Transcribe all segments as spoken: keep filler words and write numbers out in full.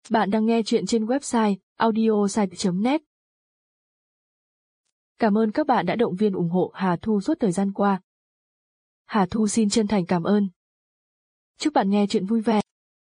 Bạn đang nghe chuyện trên website audiosite chấm net. Cảm ơn các bạn đã động viên ủng hộ Hà Thu suốt thời gian qua. Hà Thu xin chân thành cảm ơn. Chúc bạn nghe chuyện vui vẻ.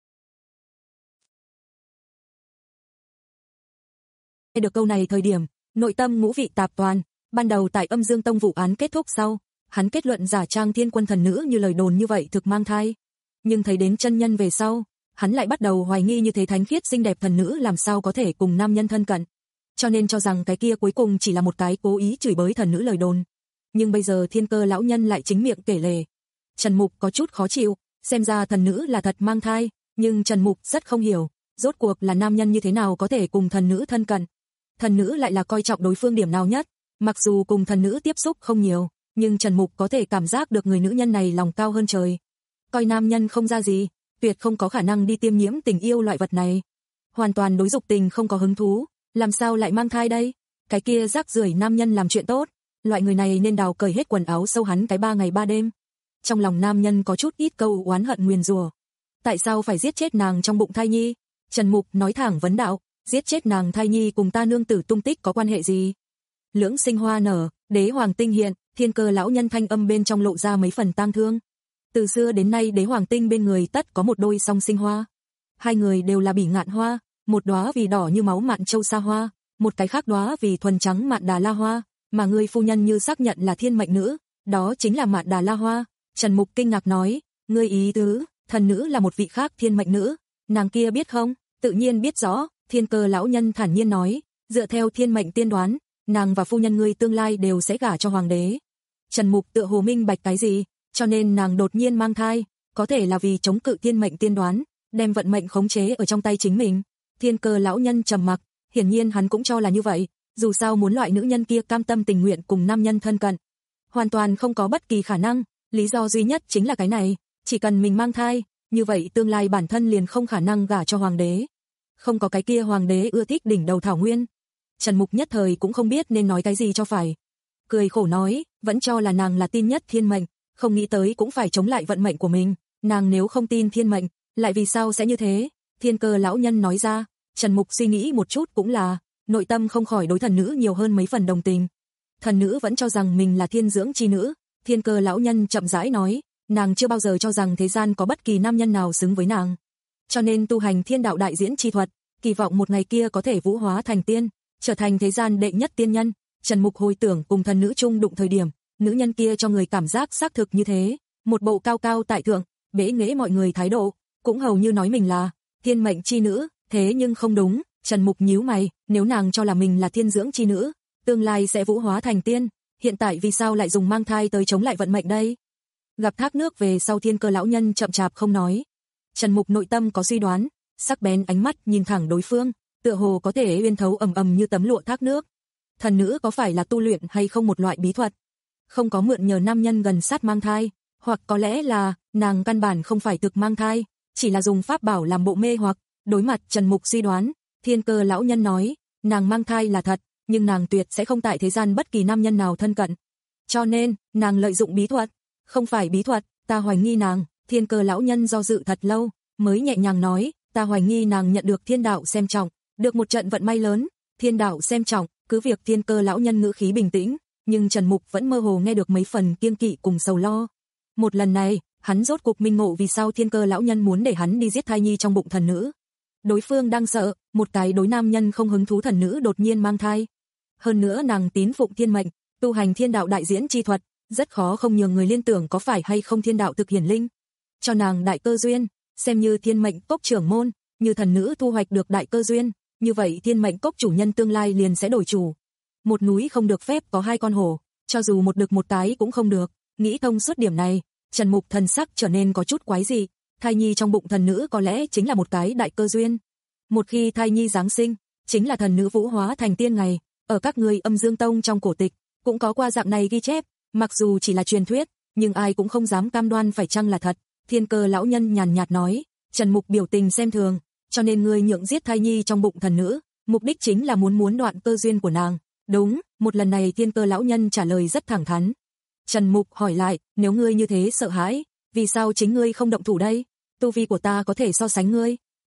Nghe được câu này thời điểm, nội tâm ngũ vị tạp toàn, ban đầu tại Âm Dương Tông vụ án kết thúc sau, hắn kết luận giả trang thiên quân thần nữ như lời đồn như vậy thực mang thai. Nhưng thấy đến chân nhân về sau, hắn lại bắt đầu hoài nghi như thế thánh khiết xinh đẹp thần nữ làm sao có thể cùng nam nhân thân cận. Cho nên cho rằng cái kia cuối cùng chỉ là một cái cố ý chửi bới thần nữ lời đồn. Nhưng bây giờ Thiên Cơ lão nhân lại chính miệng kể lể. Trần Mục có chút khó chịu, xem ra thần nữ là thật mang thai, nhưng Trần Mục rất không hiểu, rốt cuộc là nam nhân như thế nào có thể cùng thần nữ thân cận. Thần nữ lại là coi trọng đối phương điểm nào nhất, mặc dù cùng thần nữ tiếp xúc không nhiều, nhưng Trần Mục có thể cảm giác được người nữ nhân này lòng cao hơn trời. Coi nam nhân không ra gì, tuyệt không có khả năng đi tiêm nhiễm tình yêu loại vật này. Hoàn toàn đối dục tình không có hứng thú, làm sao lại mang thai đây? Cái kia rác rưởi nam nhân làm chuyện tốt, loại người này nên đào cởi hết quần áo sâu hắn cái ba ngày ba đêm. Trong lòng nam nhân có chút ít câu oán hận nguyền rủa. Tại sao phải giết chết nàng trong bụng thai nhi? Trần Mục nói thẳng vấn đạo, giết chết nàng thai nhi cùng ta nương tử tung tích có quan hệ gì? Lưỡng sinh hoa nở, đế hoàng tinh hiện, Thiên Cơ lão nhân thanh âm bên trong lộ ra mấy phần tang thương. Từ xưa đến nay đế hoàng tinh bên người tất có một đôi song sinh hoa. Hai người đều là bỉ ngạn hoa, một đóa vì đỏ như máu mạn châu sa hoa, một cái khác đóa vì thuần trắng mạn đà la hoa, mà người phu nhân như xác nhận là thiên mệnh nữ, đó chính là mạn đà la hoa. Trần Mục kinh ngạc nói, ngươi ý tứ, thần nữ là một vị khác thiên mệnh nữ, nàng kia biết không? Tự nhiên biết rõ, Thiên Cơ lão nhân thản nhiên nói, dựa theo thiên mệnh tiên đoán, nàng và phu nhân ngươi tương lai đều sẽ gả cho hoàng đế. Trần Mục tựa hồ minh bạch cái gì, cho nên nàng đột nhiên mang thai, có thể là vì chống cự thiên mệnh tiên đoán, đem vận mệnh khống chế ở trong tay chính mình. Thiên Cơ lão nhân trầm mặc, hiển nhiên hắn cũng cho là như vậy, dù sao muốn loại nữ nhân kia cam tâm tình nguyện cùng nam nhân thân cận, hoàn toàn không có bất kỳ khả năng, lý do duy nhất chính là cái này, chỉ cần mình mang thai, như vậy tương lai bản thân liền không khả năng gả cho hoàng đế. Không có cái kia hoàng đế ưa thích đỉnh đầu thảo nguyên. Trần Mục nhất thời cũng không biết nên nói cái gì cho phải. Cười khổ nói, vẫn cho là nàng là tin nhất thiên mệnh, không nghĩ tới cũng phải chống lại vận mệnh của mình, nàng nếu không tin thiên mệnh, lại vì sao sẽ như thế? Thiên Cơ lão nhân nói ra, Trần Mục suy nghĩ một chút cũng là, nội tâm không khỏi đối thần nữ nhiều hơn mấy phần đồng tình. Thần nữ vẫn cho rằng mình là thiên dưỡng chi nữ, Thiên Cơ lão nhân chậm rãi nói, nàng chưa bao giờ cho rằng thế gian có bất kỳ nam nhân nào xứng với nàng. Cho nên tu hành thiên đạo đại diễn chi thuật, kỳ vọng một ngày kia có thể vũ hóa thành tiên, trở thành thế gian đệ nhất tiên nhân. Trần Mục hồi tưởng cùng thần nữ chung đụng thời điểm, nữ nhân kia cho người cảm giác xác thực như thế, một bộ cao cao tại thượng, bế nghễ mọi người thái độ, cũng hầu như nói mình là thiên mệnh chi nữ, thế nhưng không đúng. Trần Mục nhíu mày, nếu nàng cho là mình là thiên dưỡng chi nữ, tương lai sẽ vũ hóa thành tiên, hiện tại vì sao lại dùng mang thai tới chống lại vận mệnh đây? Gặp thác nước về sau Thiên Cơ lão nhân chậm chạp không nói. Trần Mục nội tâm có suy đoán, sắc bén ánh mắt nhìn thẳng đối phương, tựa hồ có thể uyên thấu ầm ầm như tấm lụa thác nước. Thần nữ có phải là tu luyện hay không một loại bí thuật? Không có mượn nhờ nam nhân gần sát mang thai, hoặc có lẽ là nàng căn bản không phải thực mang thai, chỉ là dùng pháp bảo làm bộ mê hoặc. Đối mặt Trần Mục suy đoán, Thiên Cơ lão nhân nói, nàng mang thai là thật, nhưng nàng tuyệt sẽ không tại thế gian bất kỳ nam nhân nào thân cận. Cho nên, nàng lợi dụng bí thuật, không phải bí thuật, ta hoài nghi nàng. Thiên Cơ lão nhân do dự thật lâu, mới nhẹ nhàng nói, ta hoài nghi nàng nhận được thiên đạo xem trọng, được một trận vận may lớn, thiên đạo xem trọng. Cứ việc Thiên Cơ lão nhân ngữ khí bình tĩnh, nhưng Trần Mục vẫn mơ hồ nghe được mấy phần kiêng kỵ cùng sầu lo. Một lần này, hắn rốt cuộc minh ngộ vì sao Thiên Cơ lão nhân muốn để hắn đi giết thai nhi trong bụng thần nữ. Đối phương đang sợ, một cái đối nam nhân không hứng thú thần nữ đột nhiên mang thai. Hơn nữa nàng tín phụng thiên mệnh, tu hành thiên đạo đại diễn chi thuật, rất khó không nhường người liên tưởng có phải hay không thiên đạo thực hiển linh. Cho nàng đại cơ duyên, xem như thiên mệnh cốc trưởng môn, như thần nữ thu hoạch được đại cơ duyên, như vậy thiên mệnh cốc chủ nhân tương lai liền sẽ đổi chủ. Một núi không được phép có hai con hổ, cho dù một đực một cái cũng không được. Nghĩ thông suốt điểm này, Trần Mục thần sắc trở nên có chút quái dị, thai nhi trong bụng thần nữ có lẽ chính là một cái đại cơ duyên. Một khi thai nhi giáng sinh, chính là thần nữ vũ hóa thành tiên ngày, ở các người Âm Dương Tông trong cổ tịch, cũng có qua dạng này ghi chép, mặc dù chỉ là truyền thuyết, nhưng ai cũng không dám cam đoan phải chăng là thật. Thiên Cơ lão nhân nhàn nhạt nói, Trần Mục biểu tình xem thường, cho nên ngươi nhượng giết thai nhi trong bụng thần nữ, mục đích chính là muốn muốn đoạn cơ duyên của nàng. Đúng, một lần này Thiên Cơ lão nhân trả lời rất thẳng thắn. Trần Mục hỏi lại, nếu ngươi như thế sợ hãi, vì sao chính ngươi không động thủ đây? Tu vi của ta có thể so sánh ngươi.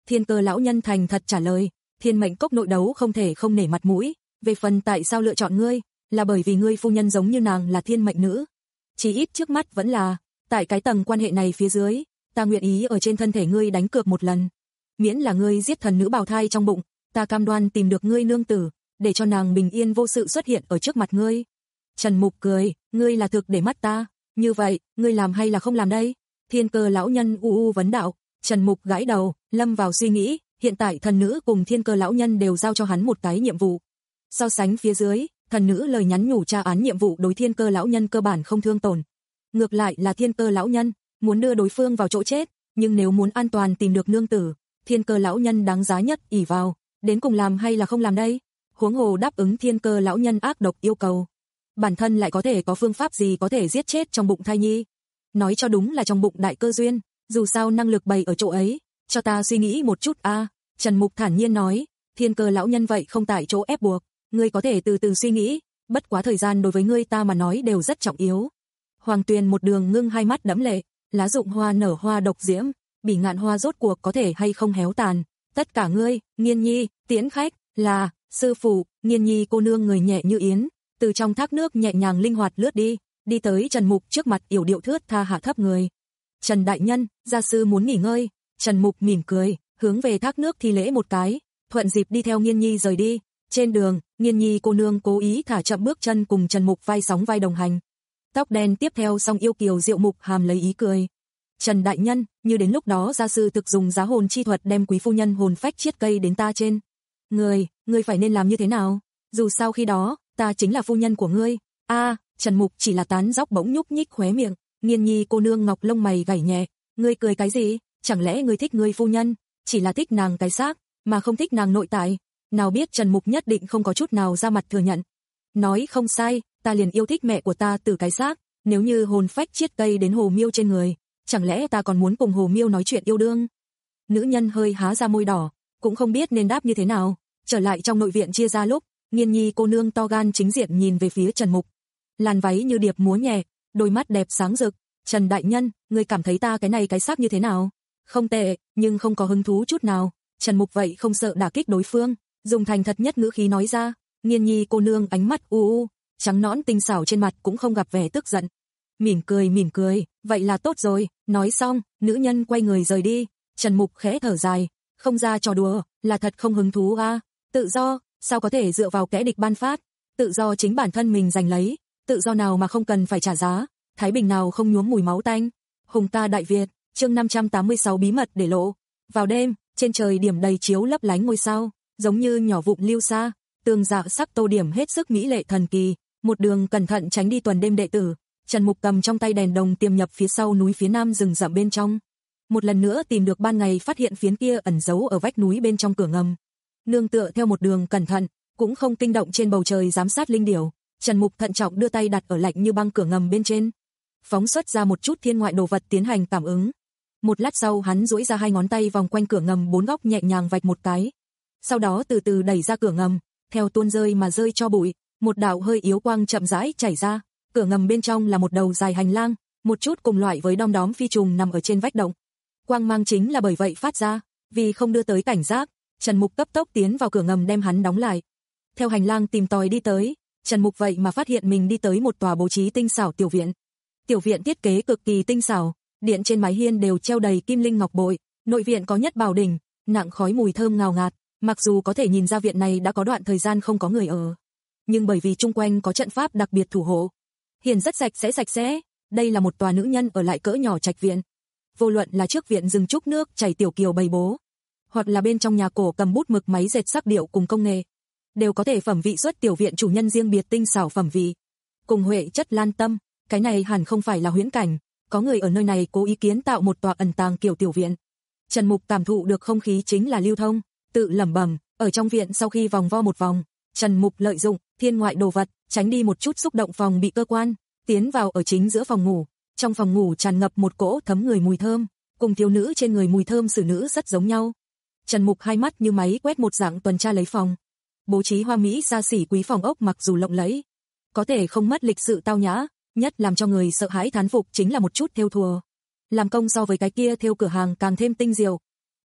Thiên Cơ lão nhân thành thật trả lời, Thiên Mệnh Cốc nội đấu không thể không nể mặt mũi, về phần tại sao lựa chọn ngươi, là bởi vì ngươi phu nhân giống như nàng là thiên mệnh nữ. Chỉ ít trước mắt vẫn là, tại cái tầng quan hệ này phía dưới, ta nguyện ý ở trên thân thể ngươi đánh cược một lần. Miễn là ngươi giết thần nữ bào thai trong bụng, ta cam đoan tìm được ngươi nương tử, để cho nàng bình yên vô sự xuất hiện ở trước mặt ngươi. Trần Mục cười, ngươi là thực để mắt ta, như vậy, ngươi làm hay là không làm đây? Thiên Cơ lão nhân u u vấn đạo. Trần Mục gãi đầu, lâm vào suy nghĩ, hiện tại thần nữ cùng Thiên Cơ lão nhân đều giao cho hắn một cái nhiệm vụ. So sánh phía dưới, thần nữ lời nhắn nhủ tra án nhiệm vụ đối Thiên Cơ lão nhân cơ bản không thương tổn. Ngược lại là Thiên Cơ lão nhân muốn đưa đối phương vào chỗ chết, nhưng nếu muốn an toàn tìm được nương tử, Thiên Cơ lão nhân đáng giá nhất ỷ vào, đến cùng làm hay là không làm đây? Huống hồ đáp ứng Thiên Cơ lão nhân ác độc yêu cầu, bản thân lại có thể có phương pháp gì có thể giết chết trong bụng thai nhi? Nói cho đúng là trong bụng đại cơ duyên, dù sao năng lực bày ở chỗ ấy, cho ta suy nghĩ một chút a. À. Trần Mục thản nhiên nói, Thiên Cơ lão nhân vậy không tại chỗ ép buộc, ngươi có thể từ từ suy nghĩ, bất quá thời gian đối với ngươi ta mà nói đều rất trọng yếu. Hoàng Tuyền một đường ngưng hai mắt đẫm lệ, lá dụng hoa nở hoa độc diễm, bỉ ngạn hoa rốt cuộc có thể hay không héo tàn, tất cả ngươi, Nghiên Nhi, tiễn khách, là, sư phụ. Nghiên Nhi cô nương người nhẹ như yến, từ trong thác nước nhẹ nhàng linh hoạt lướt đi, đi tới Trần Mục trước mặt yểu điệu thướt tha hạ thấp người. Trần đại nhân, gia sư muốn nghỉ ngơi. Trần Mục mỉm cười, hướng về thác nước thi lễ một cái, thuận dịp đi theo Nghiên Nhi rời đi. Trên đường, Nghiên Nhi cô nương cố ý thả chậm bước chân cùng Trần Mục vai sóng vai đồng hành. Tóc đen tiếp theo song yêu kiều diệu mục hàm lấy ý cười. Trần đại nhân, như đến lúc đó gia sư thực dùng giá hồn chi thuật đem quý phu nhân hồn phách chiết cây đến ta trên người, ngươi phải nên làm như thế nào? Dù sao khi đó, ta chính là phu nhân của ngươi. A, à, Trần Mục chỉ là tán dóc bỗng nhúc nhích khóe miệng. Nghiên Nhi cô nương ngọc lông mày gảy nhẹ, ngươi cười cái gì? Chẳng lẽ ngươi thích ngươi phu nhân, chỉ là thích nàng cái xác, mà không thích nàng nội tại? Nào biết Trần Mục nhất định không có chút nào ra mặt thừa nhận. Nói không sai, ta liền yêu thích mẹ của ta từ cái xác, nếu như hồn phách chiết cây đến Hồ Miêu trên người, chẳng lẽ ta còn muốn cùng Hồ Miêu nói chuyện yêu đương? Nữ nhân hơi há ra môi đỏ, cũng không biết nên đáp như thế nào. Trở lại trong nội viện chia ra lúc, Nghiên Nhi cô nương to gan chính diện nhìn về phía Trần Mục. Làn váy như điệp múa nhẹ, đôi mắt đẹp sáng rực. Trần đại nhân, ngươi cảm thấy ta cái này cái xác như thế nào? Không tệ, nhưng không có hứng thú chút nào. Trần Mục vậy không sợ đả kích đối phương, dùng thành thật nhất ngữ khí nói ra. Nghiên Nhi cô nương ánh mắt u u, trắng nõn tinh xảo trên mặt cũng không gặp vẻ tức giận. Mỉm cười mỉm cười, vậy là tốt rồi. Nói xong, nữ nhân quay người rời đi. Trần Mục khẽ thở dài, không ra trò đùa, là thật không hứng thú a. À? Tự do, sao có thể dựa vào kẻ địch ban phát? Tự do chính bản thân mình giành lấy, tự do nào mà không cần phải trả giá, thái bình nào không nhuốm mùi máu tanh. Hùng ta Đại Việt, chương năm trăm tám mươi sáu bí mật để lộ. Vào đêm, trên trời điểm đầy chiếu lấp lánh ngôi sao, giống như nhỏ vụn lưu sa, tường dạ sắc tô điểm hết sức mỹ lệ thần kỳ. Một đường cẩn thận tránh đi tuần đêm đệ tử, Trần Mục cầm trong tay đèn đồng tiềm nhập phía sau núi phía nam rừng rậm bên trong. Một lần nữa tìm được ban ngày phát hiện phiến kia ẩn giấu ở vách núi bên trong cửa ngầm. Nương tựa theo một đường cẩn thận, cũng không kinh động trên bầu trời giám sát linh điểu, Trần Mục thận trọng đưa tay đặt ở lạnh như băng cửa ngầm bên trên, phóng xuất ra một chút thiên ngoại đồ vật tiến hành cảm ứng. Một lát sau hắn duỗi ra hai ngón tay vòng quanh cửa ngầm bốn góc nhẹ nhàng vạch một cái. Sau đó từ từ đẩy ra cửa ngầm, theo tuôn rơi mà rơi cho bụi, một đạo hơi yếu quang chậm rãi chảy ra. Cửa ngầm bên trong là một đầu dài hành lang, một chút cùng loại với đom đóm phi trùng nằm ở trên vách động. Quang mang chính là bởi vậy phát ra, vì không đưa tới cảnh giác, Trần Mục cấp tốc tiến vào cửa ngầm đem hắn đóng lại. Theo hành lang tìm tòi đi tới, Trần Mục vậy mà phát hiện mình đi tới một tòa bố trí tinh xảo tiểu viện. Tiểu viện thiết kế cực kỳ tinh xảo, điện trên mái hiên đều treo đầy kim linh ngọc bội, nội viện có nhất bảo đỉnh, nặng khói mùi thơm ngào ngạt, mặc dù có thể nhìn ra viện này đã có đoạn thời gian không có người ở, nhưng bởi vì chung quanh có trận pháp đặc biệt thủ hộ, hiển rất sạch sẽ sạch sẽ. Đây là một tòa nữ nhân ở lại cỡ nhỏ trạch viện. Vô luận là trước viện rừng trúc nước chảy tiểu kiều bày bố, hoặc là bên trong nhà cổ cầm bút mực máy dệt sắc điệu cùng công nghệ, đều có thể phẩm vị xuất tiểu viện chủ nhân riêng biệt tinh xảo phẩm vị. Cùng huệ chất lan tâm, cái này hẳn không phải là huyễn cảnh, có người ở nơi này cố ý kiến tạo một tòa ẩn tàng kiểu tiểu viện. Trần Mục cảm thụ được không khí chính là lưu thông, tự lẩm bẩm, ở trong viện sau khi vòng vo một vòng, Trần Mục lợi dụng thiên ngoại đồ vật, tránh đi một chút xúc động phòng bị cơ quan, tiến vào ở chính giữa phòng ngủ. Trong phòng ngủ tràn ngập một cỗ thấm người mùi thơm, cùng thiếu nữ trên người mùi thơm xử nữ rất giống nhau. Trần Mục hai mắt như máy quét một dạng tuần tra lấy phòng. Bố trí hoa mỹ xa xỉ quý phòng ốc mặc dù lộng lẫy, có thể không mất lịch sự tao nhã, nhất làm cho người sợ hãi thán phục chính là một chút thêu thùa. Làm công so với cái kia thêu cửa hàng càng thêm tinh diệu.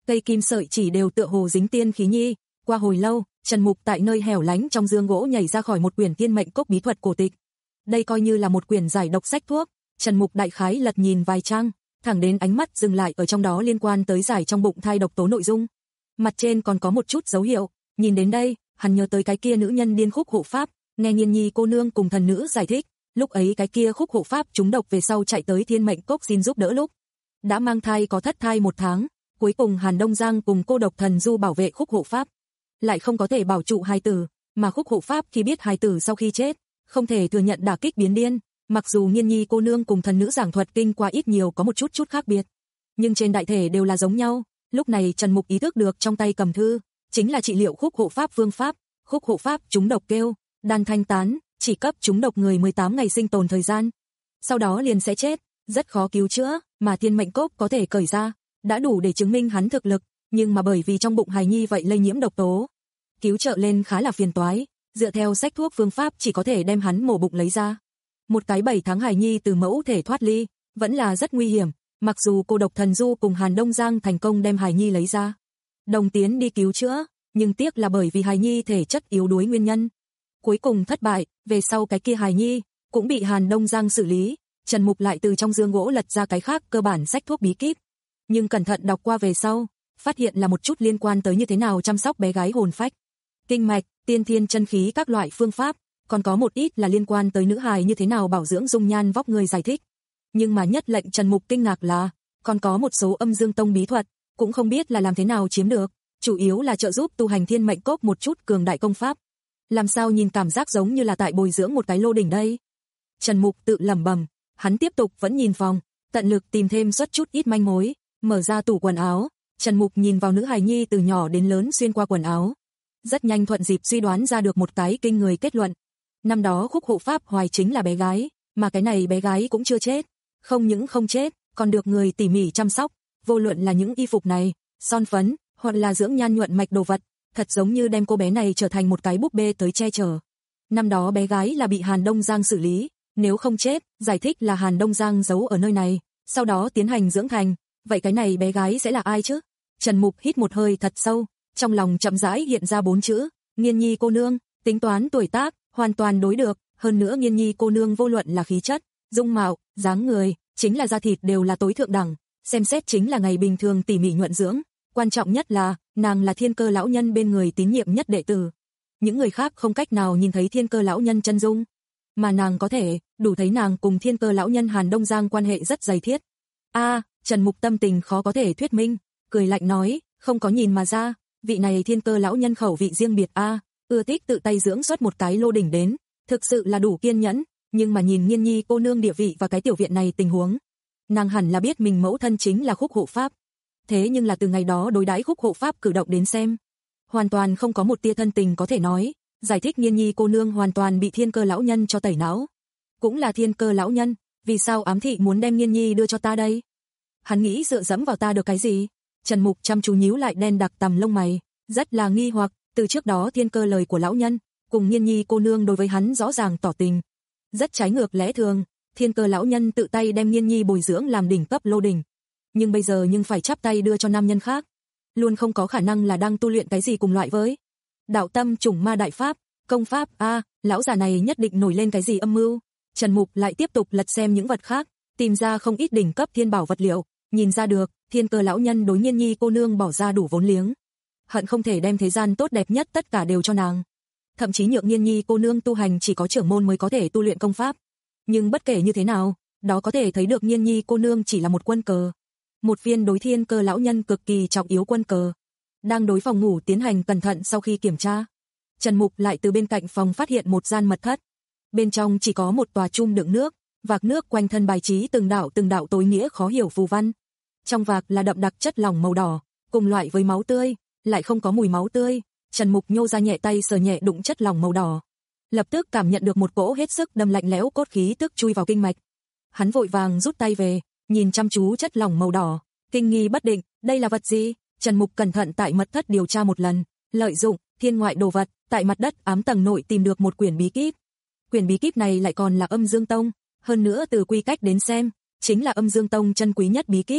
cây kim sợi chỉ đều tựa hồ dính tiên khí nhi. Qua hồi lâu, Trần Mục tại nơi hẻo lánh trong giường gỗ nhảy ra khỏi một quyển Thiên Mệnh Cốc bí thuật cổ tịch. Đây coi như là một quyển giải độc sách thuốc. Trần Mục đại khái lật nhìn vài trang, thẳng đến ánh mắt dừng lại ở trong đó liên quan tới giải trong bụng thai độc tố nội dung. Mặt trên còn có một chút dấu hiệu, nhìn đến đây, hắn nhớ tới cái kia nữ nhân điên khúc hộ pháp, nghe Nghiên Nhi cô nương cùng thần nữ giải thích, lúc ấy cái kia khúc hộ pháp trúng độc về sau chạy tới Thiên Mệnh Cốc xin giúp đỡ lúc đã mang thai có thất thai một tháng, cuối cùng Hàn Đông Giang cùng cô độc thần du bảo vệ khúc hộ pháp, lại không có thể bảo trụ hài tử, mà khúc hộ pháp khi biết hài tử sau khi chết, không thể thừa nhận đả kích biến điên, mặc dù Nghiên Nhi cô nương cùng thần nữ giảng thuật kinh qua ít nhiều có một chút chút khác biệt, nhưng trên đại thể đều là giống nhau. Lúc này Trần Mục ý thức được trong tay cầm thư chính là trị liệu khúc hộ pháp phương pháp. Khúc hộ pháp trúng độc kêu đan thanh tán, chỉ cấp trúng độc người mười tám ngày sinh tồn thời gian, sau đó liền sẽ chết, rất khó cứu chữa, mà Thiên Mệnh Cốc có thể cởi ra, đã đủ để chứng minh hắn thực lực, nhưng mà bởi vì trong bụng hài nhi vậy lây nhiễm độc tố, cứu trợ lên khá là phiền toái, dựa theo sách thuốc phương pháp chỉ có thể đem hắn mổ bụng lấy ra. Một cái bảy tháng hài nhi từ mẫu thể thoát ly, vẫn là rất nguy hiểm, mặc dù cô độc thần du cùng Hàn Đông Giang thành công đem hài nhi lấy ra, đồng tiến đi cứu chữa, nhưng tiếc là bởi vì hài nhi thể chất yếu đuối nguyên nhân, cuối cùng thất bại, về sau cái kia hài nhi cũng bị Hàn Đông Giang xử lý. Trần Mục lại từ trong giường gỗ lật ra cái khác cơ bản sách thuốc bí kíp, nhưng cẩn thận đọc qua về sau, phát hiện là một chút liên quan tới như thế nào chăm sóc bé gái hồn phách, kinh mạch, tiên thiên chân khí các loại phương pháp, còn có một ít là liên quan tới nữ hài như thế nào bảo dưỡng dung nhan vóc người giải thích. Nhưng mà nhất lệnh Trần Mục kinh ngạc là, còn có một số Âm Dương Tông bí thuật, cũng không biết là làm thế nào chiếm được, chủ yếu là trợ giúp tu hành Thiên Mệnh Cốc một chút cường đại công pháp. Làm sao nhìn cảm giác giống như là tại bồi dưỡng một cái lô đỉnh đây. Trần Mục tự lẩm bẩm, hắn tiếp tục vẫn nhìn phòng, tận lực tìm thêm suất chút ít manh mối, mở ra tủ quần áo, Trần Mục nhìn vào nữ hài nhi từ nhỏ đến lớn xuyên qua quần áo. Rất nhanh thuận dịp suy đoán ra được một cái kinh người kết luận. Năm đó khúc hộ pháp hoài chính là bé gái, mà cái này bé gái cũng chưa chết, không những không chết, còn được người tỉ mỉ chăm sóc, vô luận là những y phục này, son phấn, hoặc là dưỡng nhan nhuận mạch đồ vật, thật giống như đem cô bé này trở thành một cái búp bê tới che chở. Năm đó bé gái là bị Hàn Đông Giang xử lý, nếu không chết, giải thích là Hàn Đông Giang giấu ở nơi này, sau đó tiến hành dưỡng thành, vậy cái này bé gái sẽ là ai chứ? Trần Mục hít một hơi thật sâu, trong lòng chậm rãi hiện ra bốn chữ, Nghiên Nhi cô nương, tính toán tuổi tác, hoàn toàn đối được, hơn nữa Nghiên Nhi cô nương vô luận là khí chất, dung mạo, dáng người, chính là da thịt đều là tối thượng đẳng, xem xét chính là ngày bình thường tỉ mỉ nhuận dưỡng, quan trọng nhất là, nàng là Thiên Cơ lão nhân bên người tín nhiệm nhất đệ tử. Những người khác không cách nào nhìn thấy Thiên Cơ lão nhân chân dung, mà nàng có thể, đủ thấy nàng cùng Thiên Cơ lão nhân Hàn Đông Giang quan hệ rất dày thiết. A, Trần Mục tâm tình khó có thể thuyết minh, cười lạnh nói, không có nhìn mà ra, vị này Thiên Cơ lão nhân khẩu vị riêng biệt a, ưa thích tự tay dưỡng xuất một cái lô đỉnh đến, thực sự là đủ kiên nhẫn, nhưng mà nhìn Nghiên Nhi cô nương địa vị và cái tiểu viện này tình huống, nàng hẳn là biết mình mẫu thân chính là khúc hộ pháp. Thế nhưng là từ ngày đó đối đãi khúc hộ pháp cử động đến xem, hoàn toàn không có một tia thân tình có thể nói, giải thích Nghiên Nhi cô nương hoàn toàn bị Thiên Cơ lão nhân cho tẩy não. Cũng là Thiên Cơ lão nhân, vì sao ám thị muốn đem Nghiên Nhi đưa cho ta đây? Hắn nghĩ dựa dẫm vào ta được cái gì? Trần Mục chăm chú nhíu lại đen đặc tằm lông mày, rất là nghi hoặc, từ trước đó Thiên Cơ lời của lão nhân, cùng Nghiên Nhi cô nương đối với hắn rõ ràng tỏ tình, rất trái ngược lẽ thường, Thiên Cơ lão nhân tự tay đem Nghiên Nhi bồi dưỡng làm đỉnh cấp lô đỉnh, nhưng bây giờ nhưng phải chắp tay đưa cho nam nhân khác, luôn không có khả năng là đang tu luyện cái gì cùng loại với đạo tâm chủng ma đại pháp, công pháp a, à, lão già này nhất định nổi lên cái gì âm mưu. Trần Mục lại tiếp tục lật xem những vật khác, tìm ra không ít đỉnh cấp thiên bảo vật liệu, nhìn ra được, Thiên Cơ lão nhân đối Nghiên Nhi cô nương bỏ ra đủ vốn liếng, hận không thể đem thế gian tốt đẹp nhất tất cả đều cho nàng, thậm chí nhượng Nghiên Nhi cô nương tu hành chỉ có trưởng môn mới có thể tu luyện công pháp. Nhưng bất kể như thế nào, đó có thể thấy được Nghiên Nhi cô nương chỉ là một quân cờ, một viên đối Thiên Cơ lão nhân cực kỳ trọng yếu quân cờ. Đang đối phòng ngủ tiến hành cẩn thận sau khi kiểm tra, Trần Mục lại từ bên cạnh phòng phát hiện một gian mật thất. Bên trong chỉ có một tòa chum đựng nước, vạc nước quanh thân bài trí từng đạo từng đạo tối nghĩa khó hiểu phù văn. Trong vạc là đậm đặc chất lỏng màu đỏ, cùng loại với máu tươi, lại không có mùi máu tươi. Trần Mục nhô ra nhẹ tay sờ nhẹ đụng chất lỏng màu đỏ, lập tức cảm nhận được một cỗ hết sức đâm lạnh lẽo cốt khí tức chui vào kinh mạch. Hắn vội vàng rút tay về, nhìn chăm chú chất lỏng màu đỏ, kinh nghi bất định, đây là vật gì? Trần Mục cẩn thận tại mật thất điều tra một lần, lợi dụng thiên ngoại đồ vật, tại mặt đất ám tầng nội tìm được một quyển bí kíp. Quyển bí kíp này lại còn là Âm Dương Tông, hơn nữa từ quy cách đến xem, chính là Âm Dương Tông chân quý nhất bí kíp,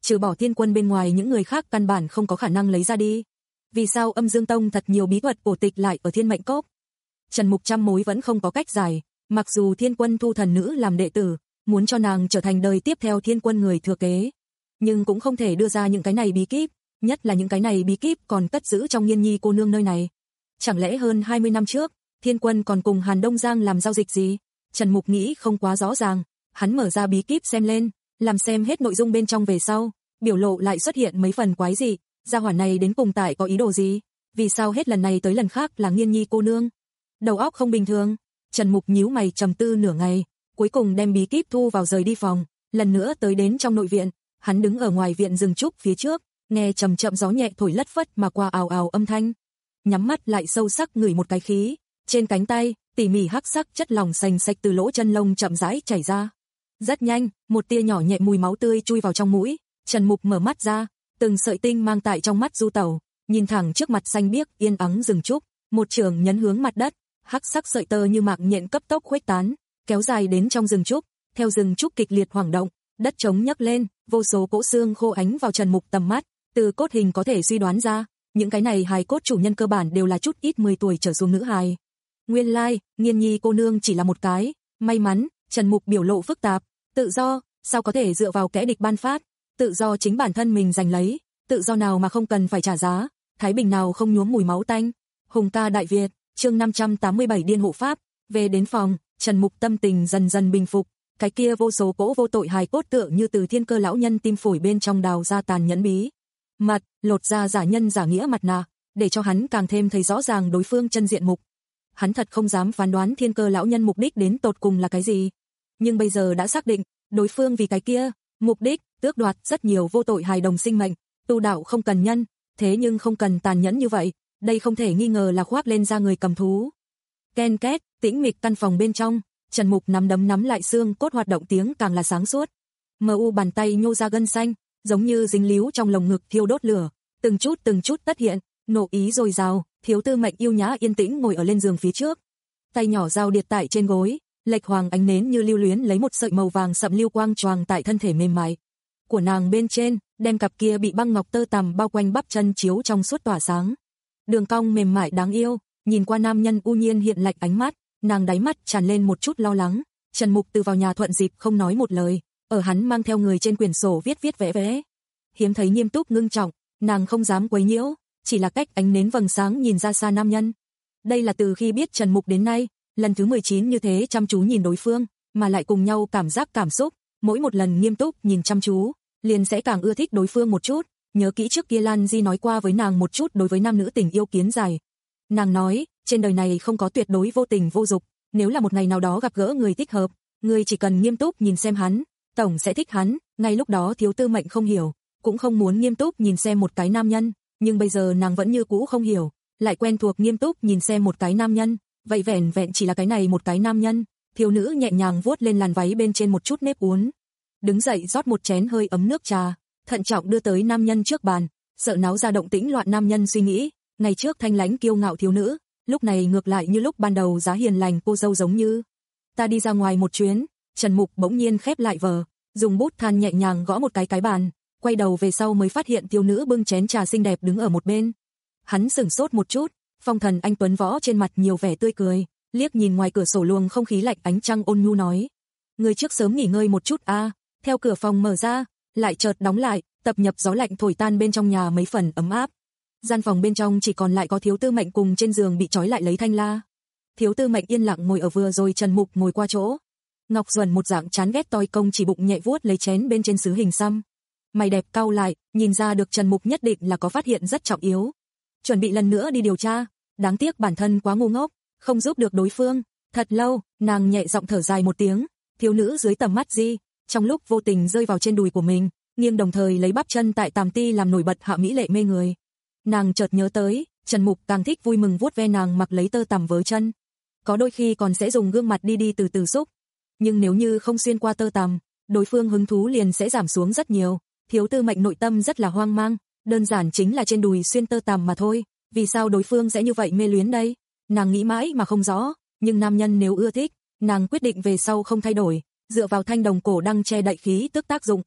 trừ bỏ Thiên Quân bên ngoài những người khác căn bản không có khả năng lấy ra đi. Vì sao Âm Dương Tông thật nhiều bí thuật cổ tịch lại ở Thiên Mệnh Cốc? Trần Mục trăm mối vẫn không có cách giải, mặc dù Thiên Quân thu thần nữ làm đệ tử, muốn cho nàng trở thành đời tiếp theo Thiên Quân người thừa kế, nhưng cũng không thể đưa ra những cái này bí kíp, nhất là những cái này bí kíp còn cất giữ trong Nghiên Nhi cô nương nơi này. Chẳng lẽ hơn hai mươi năm trước, Thiên Quân còn cùng Hàn Đông Giang làm giao dịch gì? Trần Mục nghĩ không quá rõ ràng, hắn mở ra bí kíp xem lên, làm xem hết nội dung bên trong về sau, biểu lộ lại xuất hiện mấy phần quái dị, gia hỏa này đến cùng tại có ý đồ gì? Vì sao hết lần này tới lần khác là Nghiên Nhi cô nương? Đầu óc không bình thường. Trần Mục nhíu mày trầm tư nửa ngày, cuối cùng đem bí kíp thu vào rời đi phòng, lần nữa tới đến trong nội viện, hắn đứng ở ngoài viện rừng trúc phía trước, nghe chậm chậm gió nhẹ thổi lất phất mà qua ào ào âm thanh, nhắm mắt lại sâu sắc ngửi một cái khí, trên cánh tay, tỉ mỉ hắc sắc chất lỏng sành sạch từ lỗ chân lông chậm rãi chảy ra. Rất nhanh, một tia nhỏ nhẹ mùi máu tươi chui vào trong mũi, Trần Mục mở mắt ra, từng sợi tinh mang tại trong mắt du tẩu, nhìn thẳng trước mặt xanh biếc yên ắng rừng trúc, một trường nhấn hướng mặt đất, hắc sắc sợi tơ như mạng nhện cấp tốc khuếch tán, kéo dài đến trong rừng trúc, theo rừng trúc kịch liệt hoảng động, đất trống nhấc lên, vô số cỗ xương khô ánh vào Trần Mục tầm mắt, từ cốt hình có thể suy đoán ra, những cái này hài cốt chủ nhân cơ bản đều là chút ít mười tuổi trở xuống nữ hài. Nguyên lai, like, Nghiên Nhi cô nương chỉ là một cái may mắn. Trần Mục biểu lộ phức tạp, tự do, sao có thể dựa vào kẻ địch ban phát, tự do chính bản thân mình giành lấy, tự do nào mà không cần phải trả giá, thái bình nào không nhuốm mùi máu tanh. Hùng ca Đại Việt, chương năm trăm tám mươi bảy điên hộ pháp. Về đến phòng, Trần Mục tâm tình dần dần bình phục, cái kia vô số cỗ vô tội hài cốt tựa như từ Thiên Cơ lão nhân tim phổi bên trong đào ra tàn nhẫn bí mật, lột ra giả nhân giả nghĩa mặt nạ, để cho hắn càng thêm thấy rõ ràng đối phương chân diện mục. Hắn thật không dám phán đoán Thiên Cơ lão nhân mục đích đến tột cùng là cái gì, nhưng bây giờ đã xác định, đối phương vì cái kia mục đích tước đoạt rất nhiều vô tội hài đồng sinh mệnh. Tu đạo không cần nhân, thế nhưng không cần tàn nhẫn như vậy, đây không thể nghi ngờ là khoác lên da người cầm thú. Ken két, tĩnh mịch căn phòng bên trong, Trần Mục nắm đấm nắm lại xương cốt hoạt động tiếng càng là sáng suốt. Mờ u bàn tay nhô ra gân xanh, giống như dính líu trong lồng ngực thiêu đốt lửa, từng chút từng chút tất hiện, nộ ý dồi dào. Thiếu Tư Mệnh yêu nhã yên tĩnh ngồi ở lên giường phía trước, tay nhỏ dao điệt tại trên gối, lệch hoàng ánh nến như lưu luyến lấy một sợi màu vàng sậm lưu quang choàng tại thân thể mềm mại của nàng bên trên, đem cặp kia bị băng ngọc tơ tằm bao quanh bắp chân chiếu trong suốt tỏa sáng. Đường cong mềm mại đáng yêu, nhìn qua nam nhân u nhiên hiện lạnh ánh mắt, nàng đáy mắt tràn lên một chút lo lắng. Trần Mục từ vào nhà thuận dịp không nói một lời, ở hắn mang theo người trên quyển sổ viết viết vẽ vẽ, hiếm thấy nghiêm túc ngưng trọng, nàng không dám quấy nhiễu, chỉ là cách ánh nến vầng sáng nhìn ra xa nam nhân. Đây là từ khi biết Trần Mục đến nay, lần thứ mười chín như thế chăm chú nhìn đối phương, mà lại cùng nhau cảm giác cảm xúc, mỗi một lần nghiêm túc nhìn chăm chú, liền sẽ càng ưa thích đối phương một chút. Nhớ kỹ trước kia Lan Di nói qua với nàng một chút đối với nam nữ tình yêu kiến giải. Nàng nói, trên đời này không có tuyệt đối vô tình vô dục, nếu là một ngày nào đó gặp gỡ người thích hợp, người chỉ cần nghiêm túc nhìn xem hắn, tổng sẽ thích hắn. Ngay lúc đó Thiếu Tư Mệnh không hiểu, cũng không muốn nghiêm túc nhìn xem một cái nam nhân, nhưng bây giờ nàng vẫn như cũ không hiểu, lại quen thuộc nghiêm túc nhìn xem một cái nam nhân, vậy vẹn vẹn chỉ là cái này một cái nam nhân. Thiếu nữ nhẹ nhàng vuốt lên làn váy bên trên một chút nếp uốn, đứng dậy rót một chén hơi ấm nước trà, thận trọng đưa tới nam nhân trước bàn, sợ náo ra động tĩnh loạn nam nhân suy nghĩ, ngày trước thanh lãnh kiêu ngạo thiếu nữ, lúc này ngược lại như lúc ban đầu giá hiền lành cô dâu giống như. Ta đi ra ngoài một chuyến. Trần Mục bỗng nhiên khép lại vở, dùng bút than nhẹ nhàng gõ một cái cái bàn, quay đầu về sau mới phát hiện thiếu nữ bưng chén trà xinh đẹp đứng ở một bên. Hắn sửng sốt một chút, phong thần anh tuấn võ trên mặt nhiều vẻ tươi cười, liếc nhìn ngoài cửa sổ luồng không khí lạnh ánh trăng ôn nhu nói: "Người trước sớm nghỉ ngơi một chút a." À. Theo cửa phòng mở ra, lại chợt đóng lại, tập nhập gió lạnh thổi tan bên trong nhà mấy phần ấm áp. Gian phòng bên trong chỉ còn lại có Thiếu Tư Mệnh cùng trên giường bị trói lại lấy Thanh La. Thiếu Tư Mệnh yên lặng ngồi ở vừa rồi Trần Mục ngồi qua chỗ. Ngọc Duẩn một dạng chán ghét toi công chỉ bụng nhẹ vuốt lấy chén bên trên sứ hình xăm. Mày đẹp cau lại, nhìn ra được Trần Mục nhất định là có phát hiện rất trọng yếu. Chuẩn bị lần nữa đi điều tra, đáng tiếc bản thân quá ngu ngốc, không giúp được đối phương. Thật lâu, nàng nhẹ giọng thở dài một tiếng, thiếu nữ dưới tầm mắt Di, trong lúc vô tình rơi vào trên đùi của mình, nghiêng đồng thời lấy bắp chân tại tàm ti làm nổi bật hạ mỹ lệ mê người. Nàng chợt nhớ tới, Trần Mục càng thích vui mừng vuốt ve nàng mặc lấy tơ tằm với chân. Có đôi khi còn sẽ dùng gương mặt đi đi từ từ xúc. Nhưng nếu như không xuyên qua tơ tằm, đối phương hứng thú liền sẽ giảm xuống rất nhiều. Thiếu Tư Mệnh nội tâm rất là hoang mang, đơn giản chính là trên đùi xuyên tơ tằm mà thôi, vì sao đối phương sẽ như vậy mê luyến đây? Nàng nghĩ mãi mà không rõ, nhưng nam nhân nếu ưa thích, nàng quyết định về sau không thay đổi, dựa vào thanh đồng cổ đăng che đậy khí tức tác dụng.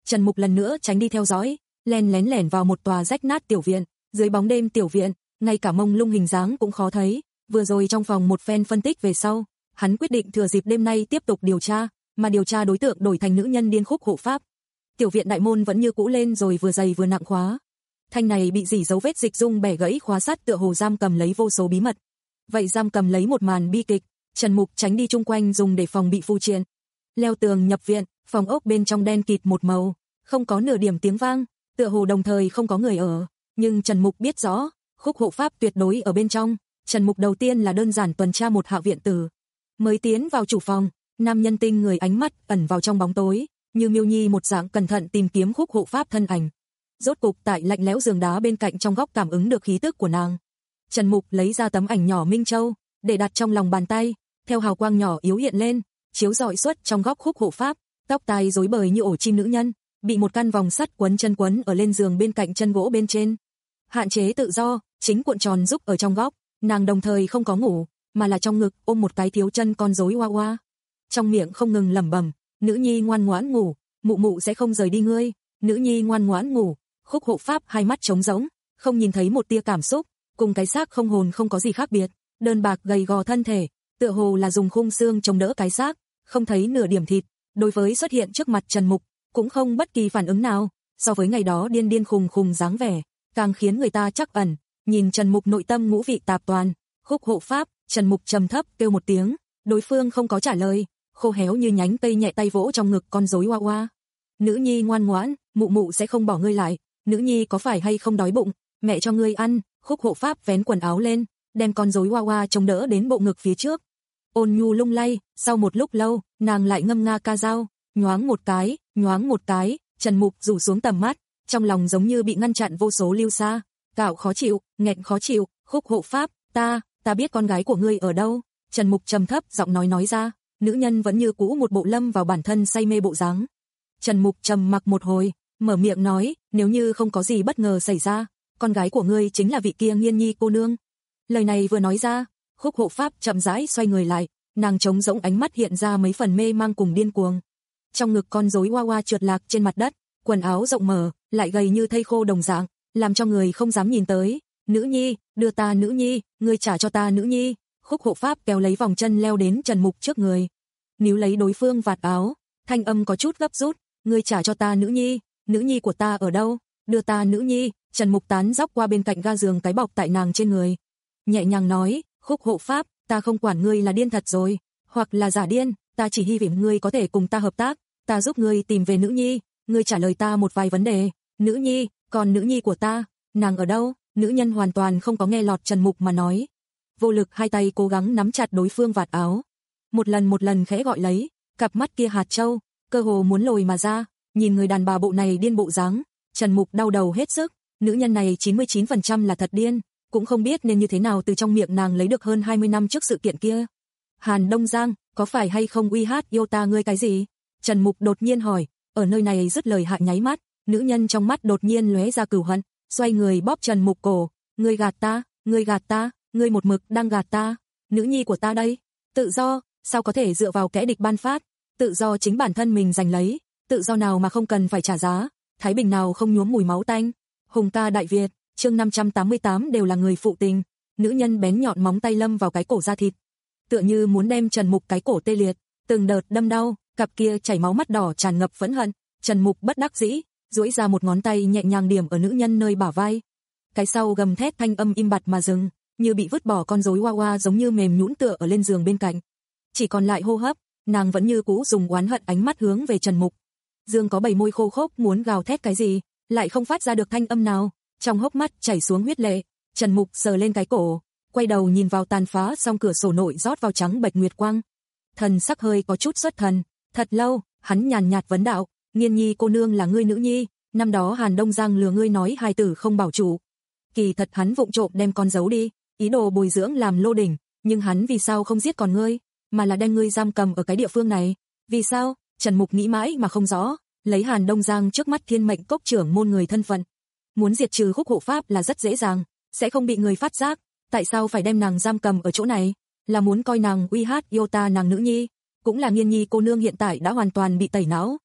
Trần Mục lần nữa tránh đi theo dõi, len lén lẻn vào một tòa rách nát tiểu viện, dưới bóng đêm tiểu viện, ngay cả mông lung hình dáng cũng khó thấy, vừa rồi trong phòng một phen phân tích về sau, hắn quyết định thừa dịp đêm nay tiếp tục điều tra, mà điều tra đối tượng đổi thành nữ nhân điên khúc hộ pháp. Tiểu viện đại môn vẫn như cũ lên rồi vừa dày vừa nặng khóa. Thanh này bị dỉ dấu vết dịch dung bẻ gãy khóa sắt tựa hồ giam cầm lấy vô số bí mật. Vậy giam cầm lấy một màn bi kịch, Trần Mục tránh đi chung quanh dùng để phòng bị phu triện. Leo tường nhập viện, phòng ốc bên trong đen kịt một màu, không có nửa điểm tiếng vang, tựa hồ đồng thời không có người ở, nhưng Trần Mục biết rõ, khúc hộ pháp tuyệt đối ở bên trong. Trần Mục đầu tiên là đơn giản tuần tra một hạ viện tử, mới tiến vào chủ phòng, nam nhân tinh người ánh mắt ẩn vào trong bóng tối, như miêu nhi một dạng cẩn thận tìm kiếm khúc hộ pháp thân ảnh. Rốt cục tại lạnh lẽo giường đá bên cạnh trong góc cảm ứng được khí tức của nàng. Trần Mục lấy ra tấm ảnh nhỏ Minh Châu, để đặt trong lòng bàn tay, theo hào quang nhỏ yếu hiện lên, chiếu rọi suốt trong góc khúc hộ pháp, tóc tai rối bời như ổ chim nữ nhân, bị một căn vòng sắt quấn chân quấn ở lên giường bên cạnh chân gỗ bên trên. Hạn chế tự do, chính cuộn tròn giúp ở trong góc, nàng đồng thời không có ngủ, mà là trong ngực ôm một cái thiếu chân con rối hoa hoa. Trong miệng không ngừng lẩm bẩm, nữ nhi ngoan ngoãn ngủ, mụ mụ sẽ không rời đi ngươi, nữ nhi ngoan ngoãn ngủ. Khúc hộ pháp hai mắt trống rỗng, không nhìn thấy một tia cảm xúc, cùng cái xác không hồn không có gì khác biệt, đơn bạc gầy gò thân thể, tựa hồ là dùng khung xương chống đỡ cái xác, không thấy nửa điểm thịt. Đối với xuất hiện trước mặt Trần Mục, cũng không bất kỳ phản ứng nào, so với ngày đó điên điên khùng khùng dáng vẻ, càng khiến người ta trắc ẩn. Nhìn Trần Mục nội tâm ngũ vị tạp toàn, khúc hộ pháp, Trần Mục trầm thấp kêu một tiếng, đối phương không có trả lời, khô héo như nhánh cây nhẹ tay vỗ trong ngực con rối hoa hoa. Nữ nhi ngoan ngoãn, mụ mụ sẽ không bỏ ngươi lại, nữ nhi có phải hay không đói bụng, mẹ cho ngươi ăn. Khúc hộ pháp vén quần áo lên, đem con rối hoa hoa chống đỡ đến bộ ngực phía trước. Ôn nhu lung lay, sau một lúc lâu, nàng lại ngâm nga ca dao, nhoáng một cái, nhoáng một cái, Trần Mục rủ xuống tầm mắt, trong lòng giống như bị ngăn chặn vô số lưu xa, cạo khó chịu, nghẹn khó chịu. Khúc hộ pháp, ta, ta biết con gái của ngươi ở đâu. Trần Mục trầm thấp giọng nói nói ra, nữ nhân vẫn như cũ một bộ lâm vào bản thân say mê bộ dáng. Trần Mục trầm mặc một hồi, mở miệng nói, nếu như không có gì bất ngờ xảy ra, con gái của ngươi chính là vị kia Nghiên Nhi cô nương. Lời này vừa nói ra, khúc hộ pháp chậm rãi xoay người lại, nàng trống rỗng ánh mắt hiện ra mấy phần mê mang cùng điên cuồng. Trong ngực con rối hoa hoa trượt lạc trên mặt đất, quần áo rộng mở, lại gầy như thây khô đồng dạng, làm cho người không dám nhìn tới. Nữ nhi, đưa ta nữ nhi, ngươi trả cho ta nữ nhi. Khúc hộ pháp kéo lấy vòng chân leo đến Trần Mục trước người, níu lấy đối phương vạt áo, thanh âm có chút gấp rút, ngươi trả cho ta nữ nhi, nữ nhi của ta ở đâu, đưa ta nữ nhi. Trần Mục tán dóc qua bên cạnh ga giường cái bọc tại nàng trên người, nhẹ nhàng nói, khúc hộ pháp, ta không quản ngươi là điên thật rồi, hoặc là giả điên, ta chỉ hy vọng ngươi có thể cùng ta hợp tác, ta giúp ngươi tìm về nữ nhi, ngươi trả lời ta một vài vấn đề. Nữ nhi, còn nữ nhi của ta, nàng ở đâu? Nữ nhân hoàn toàn không có nghe lọt Trần Mục mà nói, vô lực hai tay cố gắng nắm chặt đối phương vạt áo, một lần một lần khẽ gọi lấy, cặp mắt kia hạt châu, cơ hồ muốn lồi mà ra. Nhìn người đàn bà bộ này điên bộ dáng, Trần Mục đau đầu hết sức. Nữ nhân này chín mươi chín phần trăm là thật điên, cũng không biết nên như thế nào từ trong miệng nàng lấy được hơn hai mươi năm trước sự kiện kia. Hàn Đông Giang, có phải hay không uy hát yêu ta ngươi cái gì? Trần Mục đột nhiên hỏi, ở nơi này dứt lời hạ nháy mắt, nữ nhân trong mắt đột nhiên lóe ra cừu hận, xoay người bóp Trần Mục cổ, ngươi gạt ta, ngươi gạt ta, ngươi một mực đang gạt ta. Nữ nhi của ta đây, tự do, sao có thể dựa vào kẻ địch ban phát, tự do chính bản thân mình giành lấy, tự do nào mà không cần phải trả giá, thái bình nào không nhuốm mùi máu tanh. Hùng ca Đại Việt, chương năm trăm tám mươi tám đều là người phụ tình. Nữ nhân bén nhọn móng tay lâm vào cái cổ da thịt, tựa như muốn đem Trần Mục cái cổ tê liệt, từng đợt đâm đau, cặp kia chảy máu mắt đỏ tràn ngập phẫn hận. Trần Mục bất đắc dĩ, duỗi ra một ngón tay nhẹ nhàng điểm ở nữ nhân nơi bả vai. Cái sau gầm thét thanh âm im bặt mà dừng, như bị vứt bỏ con rối hoa hoa giống như mềm nhũn tựa ở lên giường bên cạnh. Chỉ còn lại hô hấp, nàng vẫn như cũ dùng oán hận ánh mắt hướng về Trần Mục. Dương có bảy môi khô khốc muốn gào thét cái gì, lại không phát ra được thanh âm nào, trong hốc mắt chảy xuống huyết lệ. Trần Mục sờ lên cái cổ, quay đầu nhìn vào tàn phá song cửa sổ nội rót vào trắng bệch nguyệt quang. Thần sắc hơi có chút xuất thần, thật lâu, hắn nhàn nhạt vấn đạo, Nghiên Nhi cô nương là ngươi nữ nhi, năm đó Hàn Đông Giang lừa ngươi nói hài tử không bảo chủ. Kỳ thật hắn vụng trộm đem con giấu đi, ý đồ bồi dưỡng làm lô đỉnh, nhưng hắn vì sao không giết con ngươi, mà là đem ngươi giam cầm ở cái địa phương này? Vì sao? Trần Mục nghĩ mãi mà không rõ, lấy Hàn Đông Giang trước mắt thiên mệnh cốc trưởng môn người thân phận, muốn diệt trừ khúc hộ pháp là rất dễ dàng, sẽ không bị người phát giác, tại sao phải đem nàng giam cầm ở chỗ này? Là muốn coi nàng uy hát yêu ta nàng nữ nhi, cũng là Nghiên Nhi cô nương hiện tại đã hoàn toàn bị tẩy não.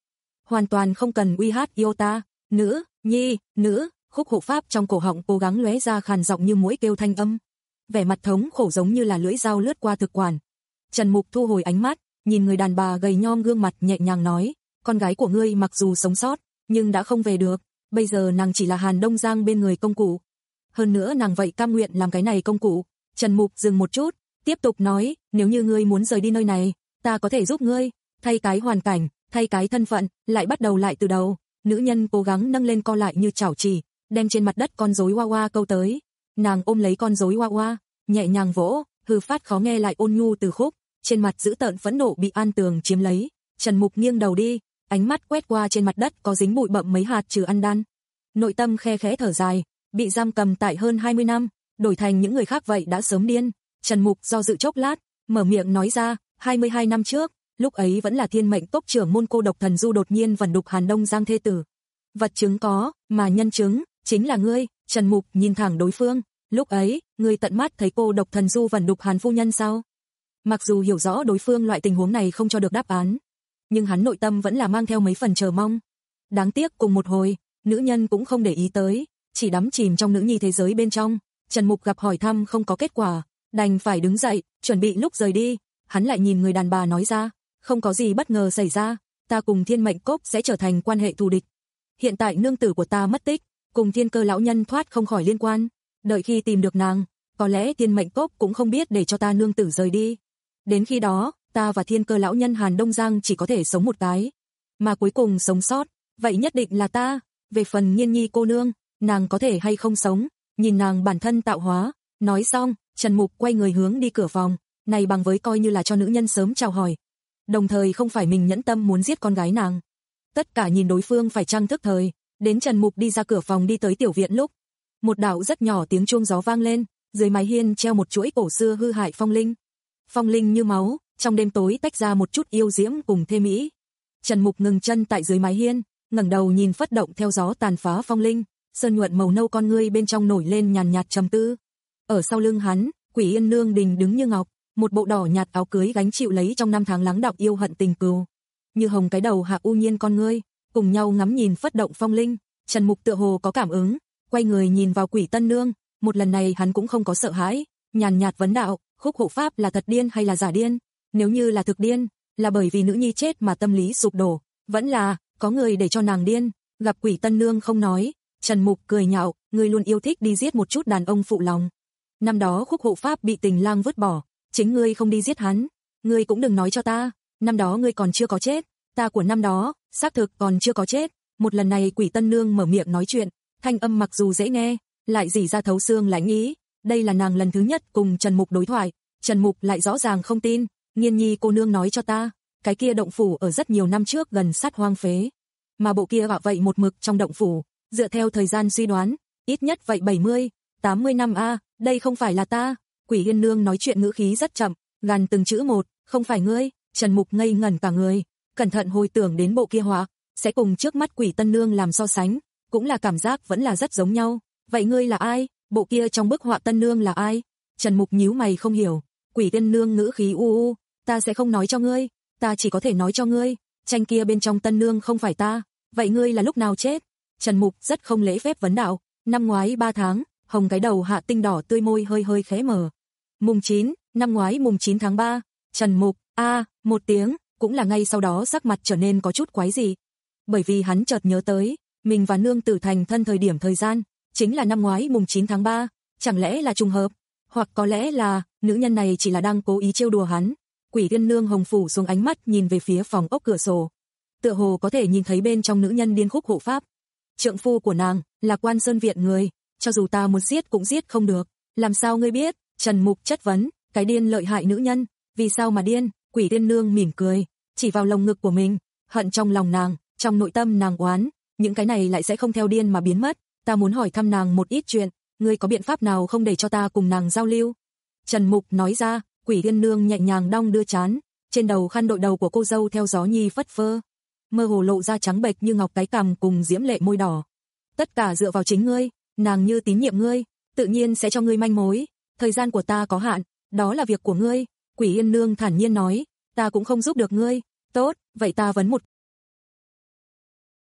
hoàn toàn không cần uy hát yêu ta, nữ, nhi, nữ, khúc hộ pháp trong cổ họng cố gắng lóe ra khàn giọng như muỗi kêu thanh âm. Vẻ mặt thống khổ giống như là lưỡi dao lướt qua thực quản. Trần Mục thu hồi ánh mắt, nhìn người đàn bà gầy nhom gương mặt nhẹ nhàng nói, con gái của ngươi mặc dù sống sót, nhưng đã không về được, bây giờ nàng chỉ là Hàn Đông Giang bên người công cụ. Hơn nữa nàng vậy cam nguyện làm cái này công cụ. Trần Mục dừng một chút, tiếp tục nói, nếu như ngươi muốn rời đi nơi này, ta có thể giúp ngươi, thay cái hoàn cảnh, thay cái thân phận, lại bắt đầu lại từ đầu. Nữ nhân cố gắng nâng lên co lại như chảo chỉ, đem trên mặt đất con rối hoa hoa câu tới. Nàng ôm lấy con rối hoa hoa, nhẹ nhàng vỗ, hư phát khó nghe lại ôn nhu từ khúc, trên mặt dữ tợn phẫn nộ bị An Tường chiếm lấy. Trần Mục nghiêng đầu đi, ánh mắt quét qua trên mặt đất có dính bụi bặm mấy hạt trừ ăn đan. Nội tâm khe khẽ thở dài, bị giam cầm tại hơn hai mươi năm, đổi thành những người khác vậy đã sớm điên. Trần Mục do dự chốc lát, mở miệng nói ra, hai mươi hai năm trước, lúc ấy vẫn là thiên mệnh tốc trưởng môn cô độc thần du đột nhiên vẩn đục Hàn Đông Giang thê tử. Vật chứng có, mà nhân chứng chính là ngươi. Trần Mục nhìn thẳng đối phương, lúc ấy, ngươi tận mắt thấy cô độc thần du vẩn đục Hàn phu nhân sao? Mặc dù hiểu rõ đối phương loại tình huống này không cho được đáp án, nhưng hắn nội tâm vẫn là mang theo mấy phần chờ mong. Đáng tiếc cùng một hồi, nữ nhân cũng không để ý tới, chỉ đắm chìm trong nữ nhi thế giới bên trong. Trần Mục gặp hỏi thăm không có kết quả, đành phải đứng dậy, chuẩn bị lúc rời đi. Hắn lại nhìn người đàn bà nói ra, không có gì bất ngờ xảy ra, ta cùng thiên mệnh cốc sẽ trở thành quan hệ thù địch. Hiện tại nương tử của ta mất tích, cùng thiên cơ lão nhân thoát không khỏi liên quan. Đợi khi tìm được nàng, có lẽ thiên mệnh cốc cũng không biết để cho ta nương tử rời đi. Đến khi đó, ta và thiên cơ lão nhân Hàn Đông Giang chỉ có thể sống một cái. Mà cuối cùng sống sót, vậy nhất định là ta. Về phần Nhiên Nhi cô nương, nàng có thể hay không sống, nhìn nàng bản thân tạo hóa. Nói xong, Trần Mục quay người hướng đi cửa phòng, này bằng với coi như là cho nữ nhân sớm chào hỏi. Đồng thời không phải mình nhẫn tâm muốn giết con gái nàng. Tất cả nhìn đối phương phải chăng thức thời, đến Trần Mục đi ra cửa phòng đi tới tiểu viện lúc. Một đạo rất nhỏ tiếng chuông gió vang lên, dưới mái hiên treo một chuỗi cổ xưa hư hại phong linh. Phong linh như máu, trong đêm tối tách ra một chút yêu diễm cùng thê mỹ. Trần Mục ngừng chân tại dưới mái hiên, ngẩng đầu nhìn phất động theo gió tàn phá phong linh, sơn nhuận màu nâu con ngươi bên trong nổi lên nhàn nhạt trầm tư. Ở sau lưng hắn, Quỷ Yên Nương đình đứng như ngọc, một bộ đỏ nhạt áo cưới gánh chịu lấy trong năm tháng lắng đọng yêu hận tình cừu. Như hồng cái đầu hạ u nhiên con ngươi, cùng nhau ngắm nhìn phất động phong linh. Trần Mục tựa hồ có cảm ứng, quay người nhìn vào Quỷ Tân Nương, một lần này hắn cũng không có sợ hãi, nhàn nhạt vấn đạo, Khúc hộ pháp là thật điên hay là giả điên? Nếu như là thực điên, là bởi vì nữ nhi chết mà tâm lý sụp đổ, vẫn là có người để cho nàng điên. Gặp Quỷ Tân Nương không nói, Trần Mục cười nhạo, ngươi luôn yêu thích đi giết một chút đàn ông phụ lòng. Năm đó Khúc hộ pháp bị Tình Lang vứt bỏ, chính ngươi không đi giết hắn, ngươi cũng đừng nói cho ta, năm đó ngươi còn chưa có chết, ta của năm đó, xác thực còn chưa có chết. Một lần này Quỷ Tân Nương mở miệng nói chuyện, thanh âm mặc dù dễ nghe, lại rỉ ra thấu xương lãnh ý. Đây là nàng lần thứ nhất cùng Trần Mục đối thoại, Trần Mục lại rõ ràng không tin. Nghiên Nhi cô nương nói cho ta, cái kia động phủ ở rất nhiều năm trước gần sát hoang phế, mà bộ kia gạo vậy một mực trong động phủ, dựa theo thời gian suy đoán, ít nhất vậy bảy mươi, tám mươi năm a, đây không phải là ta. Quỷ Yên Nương nói chuyện ngữ khí rất chậm, gằn từng chữ một, không phải ngươi. Trần Mục ngây ngẩn cả người, cẩn thận hồi tưởng đến bộ kia họa, sẽ cùng trước mắt Quỷ Tân Nương làm so sánh, cũng là cảm giác vẫn là rất giống nhau. Vậy ngươi là ai? Bộ kia trong bức họa Tân Nương là ai? Trần Mục nhíu mày không hiểu. Quỷ Tân Nương ngữ khí u u, ta sẽ không nói cho ngươi, ta chỉ có thể nói cho ngươi, tranh kia bên trong Tân Nương không phải ta. Vậy ngươi là lúc nào chết? Trần Mục rất không lễ phép vấn đạo. Năm ngoái ba tháng, hồng cái đầu hạ tinh đỏ tươi môi hơi hơi khẽ mở. Mùng chín, năm ngoái mùng chín tháng ba. Trần Mục, a, một tiếng, cũng là ngay sau đó sắc mặt trở nên có chút quái dị. Bởi vì hắn chợt nhớ tới, mình và nương tử thành thân thời điểm thời gian, chính là năm ngoái mùng chín tháng ba, chẳng lẽ là trùng hợp? Hoặc có lẽ là, nữ nhân này chỉ là đang cố ý trêu đùa hắn. Quỷ Yên Nương hồng phủ xuống ánh mắt nhìn về phía phòng ốc cửa sổ. Tựa hồ có thể nhìn thấy bên trong nữ nhân điên Khúc hộ pháp. Trượng phu của nàng, là Quan Sơn viện người, cho dù ta muốn giết cũng giết không được. Làm sao ngươi biết? Trần Mục chất vấn, cái điên lợi hại nữ nhân, vì sao mà điên? Quỷ Yên Nương mỉm cười, chỉ vào lồng ngực của mình, hận trong lòng nàng, trong nội tâm nàng oán, những cái này lại sẽ không theo điên mà biến mất. Ta muốn hỏi thăm nàng một ít chuyện, ngươi có biện pháp nào không để cho ta cùng nàng giao lưu? Trần Mục nói ra. Quỷ Yên Nương nhẹ nhàng đong đưa trán, trên đầu khăn đội đầu của cô dâu theo gió nhi phất phơ, mơ hồ lộ ra trắng bệch như ngọc cái cằm cùng diễm lệ môi đỏ. Tất cả dựa vào chính ngươi, nàng như tín nhiệm ngươi, tự nhiên sẽ cho ngươi manh mối. Thời gian của ta có hạn, đó là việc của ngươi. Quỷ Yên Nương thản nhiên nói, ta cũng không giúp được ngươi. Tốt, vậy ta vấn một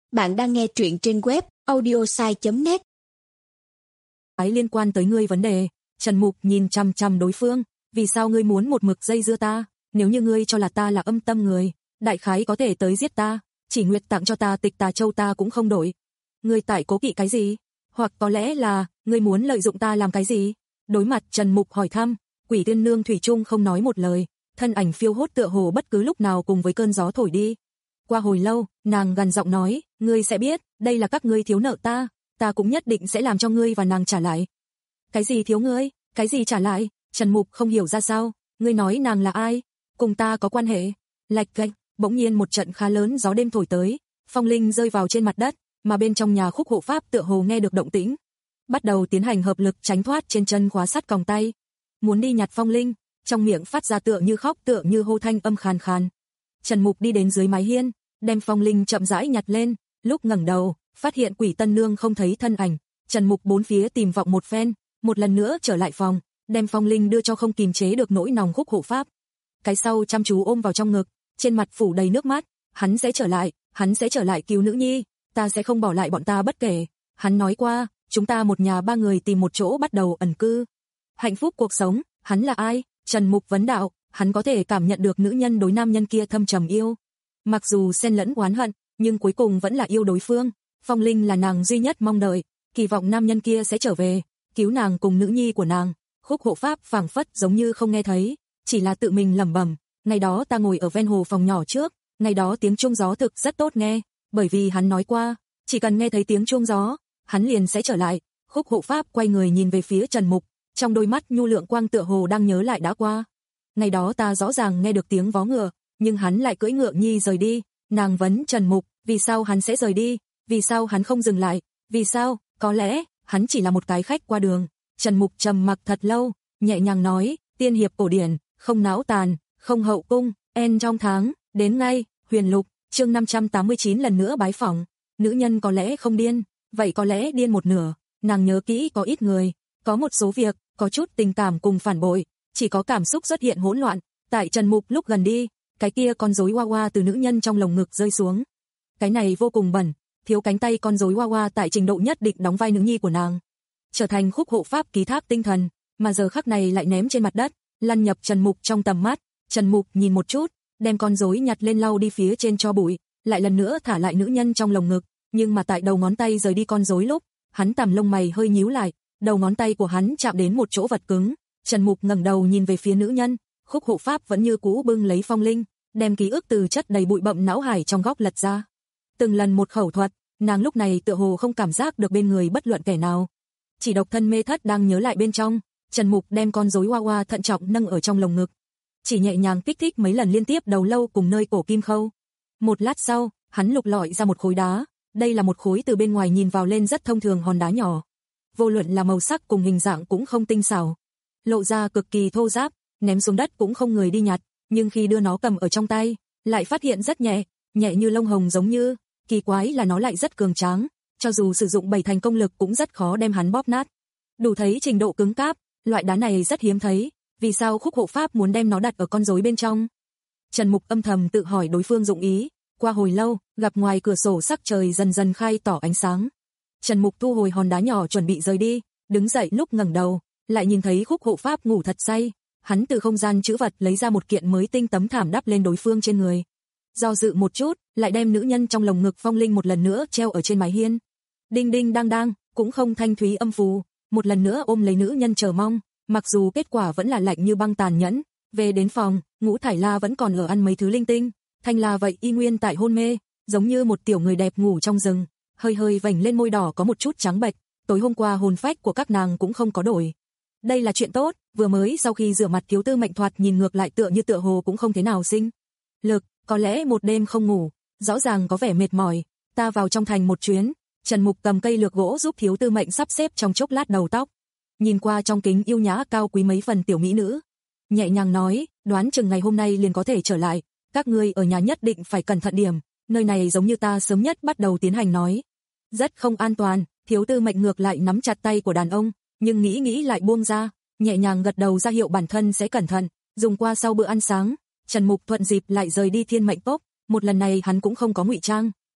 Bạn đang nghe truyện trên web audiosai chấm net. Cái liên quan tới ngươi vấn đề, Trần Mục nhìn chằm chằm đối phương, vì sao ngươi muốn một mực dây dưa ta, nếu như ngươi cho là ta là âm tâm người, đại khái có thể tới giết ta, chỉ nguyệt tặng cho ta tịch tà châu ta cũng không đổi. Ngươi tại cố kỵ cái gì? Hoặc có lẽ là, ngươi muốn lợi dụng ta làm cái gì? Đối mặt Trần Mục hỏi thăm, Quỷ Tiên Nương thủy chung không nói một lời, thân ảnh phiêu hốt tựa hồ bất cứ lúc nào cùng với cơn gió thổi đi. Qua hồi lâu, nàng gằn giọng nói, ngươi sẽ biết, đây là các ngươi thiếu nợ ta, ta cũng nhất định sẽ làm cho ngươi và nàng trả lại. Cái gì thiếu ngươi, cái gì trả lại? Trần Mục không hiểu ra sao, ngươi nói nàng là ai, cùng ta có quan hệ? Lạch cạch, bỗng nhiên một trận khá lớn gió đêm thổi tới, phong linh rơi vào trên mặt đất, mà bên trong nhà Khúc hộ pháp tựa hồ nghe được động tĩnh, bắt đầu tiến hành hợp lực tránh thoát trên chân khóa sắt còng tay, muốn đi nhặt phong linh, trong miệng phát ra tựa như khóc tựa như hô thanh âm khàn khàn. Trần Mục đi đến dưới mái hiên, đem phong linh chậm rãi nhặt lên, lúc ngẩng đầu, phát hiện Quỷ Tân Nương không thấy thân ảnh, Trần Mục bốn phía tìm vọng một phen, một lần nữa trở lại phòng, đem phong linh đưa cho không kìm chế được nỗi lòng Khúc hộ pháp. Cái sau chăm chú ôm vào trong ngực, trên mặt phủ đầy nước mắt, hắn sẽ trở lại, hắn sẽ trở lại cứu nữ nhi, ta sẽ không bỏ lại bọn ta bất kể. Hắn nói qua, chúng ta một nhà ba người tìm một chỗ bắt đầu ẩn cư. Hạnh phúc cuộc sống, hắn là ai? Trần Mục vấn đạo, hắn có thể cảm nhận được nữ nhân đối nam nhân kia thâm trầm yêu. Mặc dù xen lẫn oán hận, nhưng cuối cùng vẫn là yêu đối phương. Phong linh là nàng duy nhất mong đợi, kỳ vọng nam nhân kia sẽ trở về, cứu nàng cùng nữ nhi của nàng. Khúc hộ pháp phảng phất giống như không nghe thấy, chỉ là tự mình lẩm bẩm, ngày đó ta ngồi ở ven hồ phòng nhỏ trước, ngày đó tiếng chuông gió thực rất tốt nghe, bởi vì hắn nói qua, chỉ cần nghe thấy tiếng chuông gió, hắn liền sẽ trở lại. Khúc hộ pháp quay người nhìn về phía Trần Mục, trong đôi mắt nhu lượng quang tựa hồ đang nhớ lại đã qua. Ngày đó ta rõ ràng nghe được tiếng vó ngựa, nhưng hắn lại cưỡi ngựa nhi rời đi. Nàng vấn Trần Mục, vì sao hắn sẽ rời đi, vì sao hắn không dừng lại, vì sao, có lẽ, hắn chỉ là một cái khách qua đường. Trần Mục trầm mặc thật lâu, nhẹ nhàng nói, tiên hiệp cổ điển, không náo tàn, không hậu cung, en trong tháng, đến ngay, Huyền Lục, chương năm trăm tám mươi chín lần nữa bái phỏng. Nữ nhân có lẽ không điên, vậy có lẽ điên một nửa, nàng nhớ kỹ có ít người, có một số việc, có chút tình cảm cùng phản bội, chỉ có cảm xúc xuất hiện hỗn loạn. Tại Trần Mục lúc gần đi, cái kia con rối hoa hoa từ nữ nhân trong lồng ngực rơi xuống. Cái này vô cùng bẩn, thiếu cánh tay con rối hoa hoa tại trình độ nhất định đóng vai nữ nhi của nàng, trở thành Khúc hộ pháp ký thác tinh thần, mà giờ khắc này lại ném trên mặt đất, lăn nhập Trần Mục trong tầm mắt. Trần Mục nhìn một chút, đem con rối nhặt lên lau đi phía trên cho bụi, lại lần nữa thả lại nữ nhân trong lồng ngực, nhưng mà tại đầu ngón tay rời đi con rối lúc, hắn tằm lông mày hơi nhíu lại, đầu ngón tay của hắn chạm đến một chỗ vật cứng. Trần Mục ngẩng đầu nhìn về phía nữ nhân, Khúc hộ pháp vẫn như cũ bưng lấy phong linh, đem ký ức từ chất đầy bụi bặm não hải trong góc lật ra. Từng lần một khẩu thuật, nàng lúc này tựa hồ không cảm giác được bên người bất luận kẻ nào, chỉ độc thân mê thất đang nhớ lại bên trong. Trần Mục đem con rối hoa hoa thận trọng nâng ở trong lồng ngực, chỉ nhẹ nhàng kích thích mấy lần liên tiếp đầu lâu cùng nơi cổ kim khâu. Một lát sau, hắn lục lọi ra một khối đá, đây là một khối từ bên ngoài nhìn vào lên rất thông thường hòn đá nhỏ, vô luận là màu sắc cùng hình dạng cũng không tinh xảo, lộ ra cực kỳ thô ráp, ném xuống đất cũng không người đi nhặt, nhưng khi đưa nó cầm ở trong tay, lại phát hiện rất nhẹ, nhẹ như lông hồng giống như, kỳ quái là nó lại rất cường tráng, cho dù sử dụng bảy thành công lực cũng rất khó đem hắn bóp nát. Đủ thấy trình độ cứng cáp, loại đá này rất hiếm thấy, vì sao Khúc hộ pháp muốn đem nó đặt ở con rối bên trong? Trần Mục âm thầm tự hỏi đối phương dụng ý. Qua hồi lâu, gặp ngoài cửa sổ sắc trời dần dần khai tỏ ánh sáng. Trần Mục thu hồi hòn đá nhỏ chuẩn bị rời đi, đứng dậy lúc ngẩng đầu, lại nhìn thấy Khúc hộ pháp ngủ thật say. Hắn từ không gian trữ vật lấy ra một kiện mới tinh tấm thảm đắp lên đối phương trên người. Do dự một chút, lại đem nữ nhân trong lồng ngực phong linh một lần nữa treo ở trên mái hiên. Đinh đinh đang đang, cũng không thanh thúy âm phù, một lần nữa ôm lấy nữ nhân chờ mong, mặc dù kết quả vẫn là lạnh như băng tàn nhẫn. Về đến phòng, Ngũ Thải La vẫn còn ở ăn mấy thứ linh tinh, Thanh La vậy y nguyên tại hôn mê, giống như một tiểu người đẹp ngủ trong rừng, hơi hơi vành lên môi đỏ có một chút trắng bệch, tối hôm qua hồn phách của các nàng cũng không có đổi. Đây là chuyện tốt, vừa mới sau khi rửa mặt Thiếu Tư Mệnh thoạt nhìn ngược lại tựa như tựa hồ cũng không thế nào sinh lực, có lẽ một đêm không ngủ, rõ ràng có vẻ mệt mỏi. Ta vào trong thành một chuyến. Trần Mục cầm cây lược gỗ giúp Thiếu Tư Mệnh sắp xếp trong chốc lát đầu tóc, nhìn qua trong kính yêu nhã cao quý mấy phần tiểu mỹ nữ, nhẹ nhàng nói, đoán chừng ngày hôm nay liền có thể trở lại, các ngươi ở nhà nhất định phải cẩn thận điểm, nơi này giống như ta sớm nhất bắt đầu tiến hành nói, rất không an toàn. Thiếu Tư Mệnh ngược lại nắm chặt tay của đàn ông, nhưng nghĩ nghĩ lại buông ra, nhẹ nhàng gật đầu ra hiệu bản thân sẽ cẩn thận. Dùng qua sau bữa ăn sáng, Trần Mục thuận dịp lại rời đi Thiên Mệnh Cốc, một lần này hắn cũng không có ngụy trang,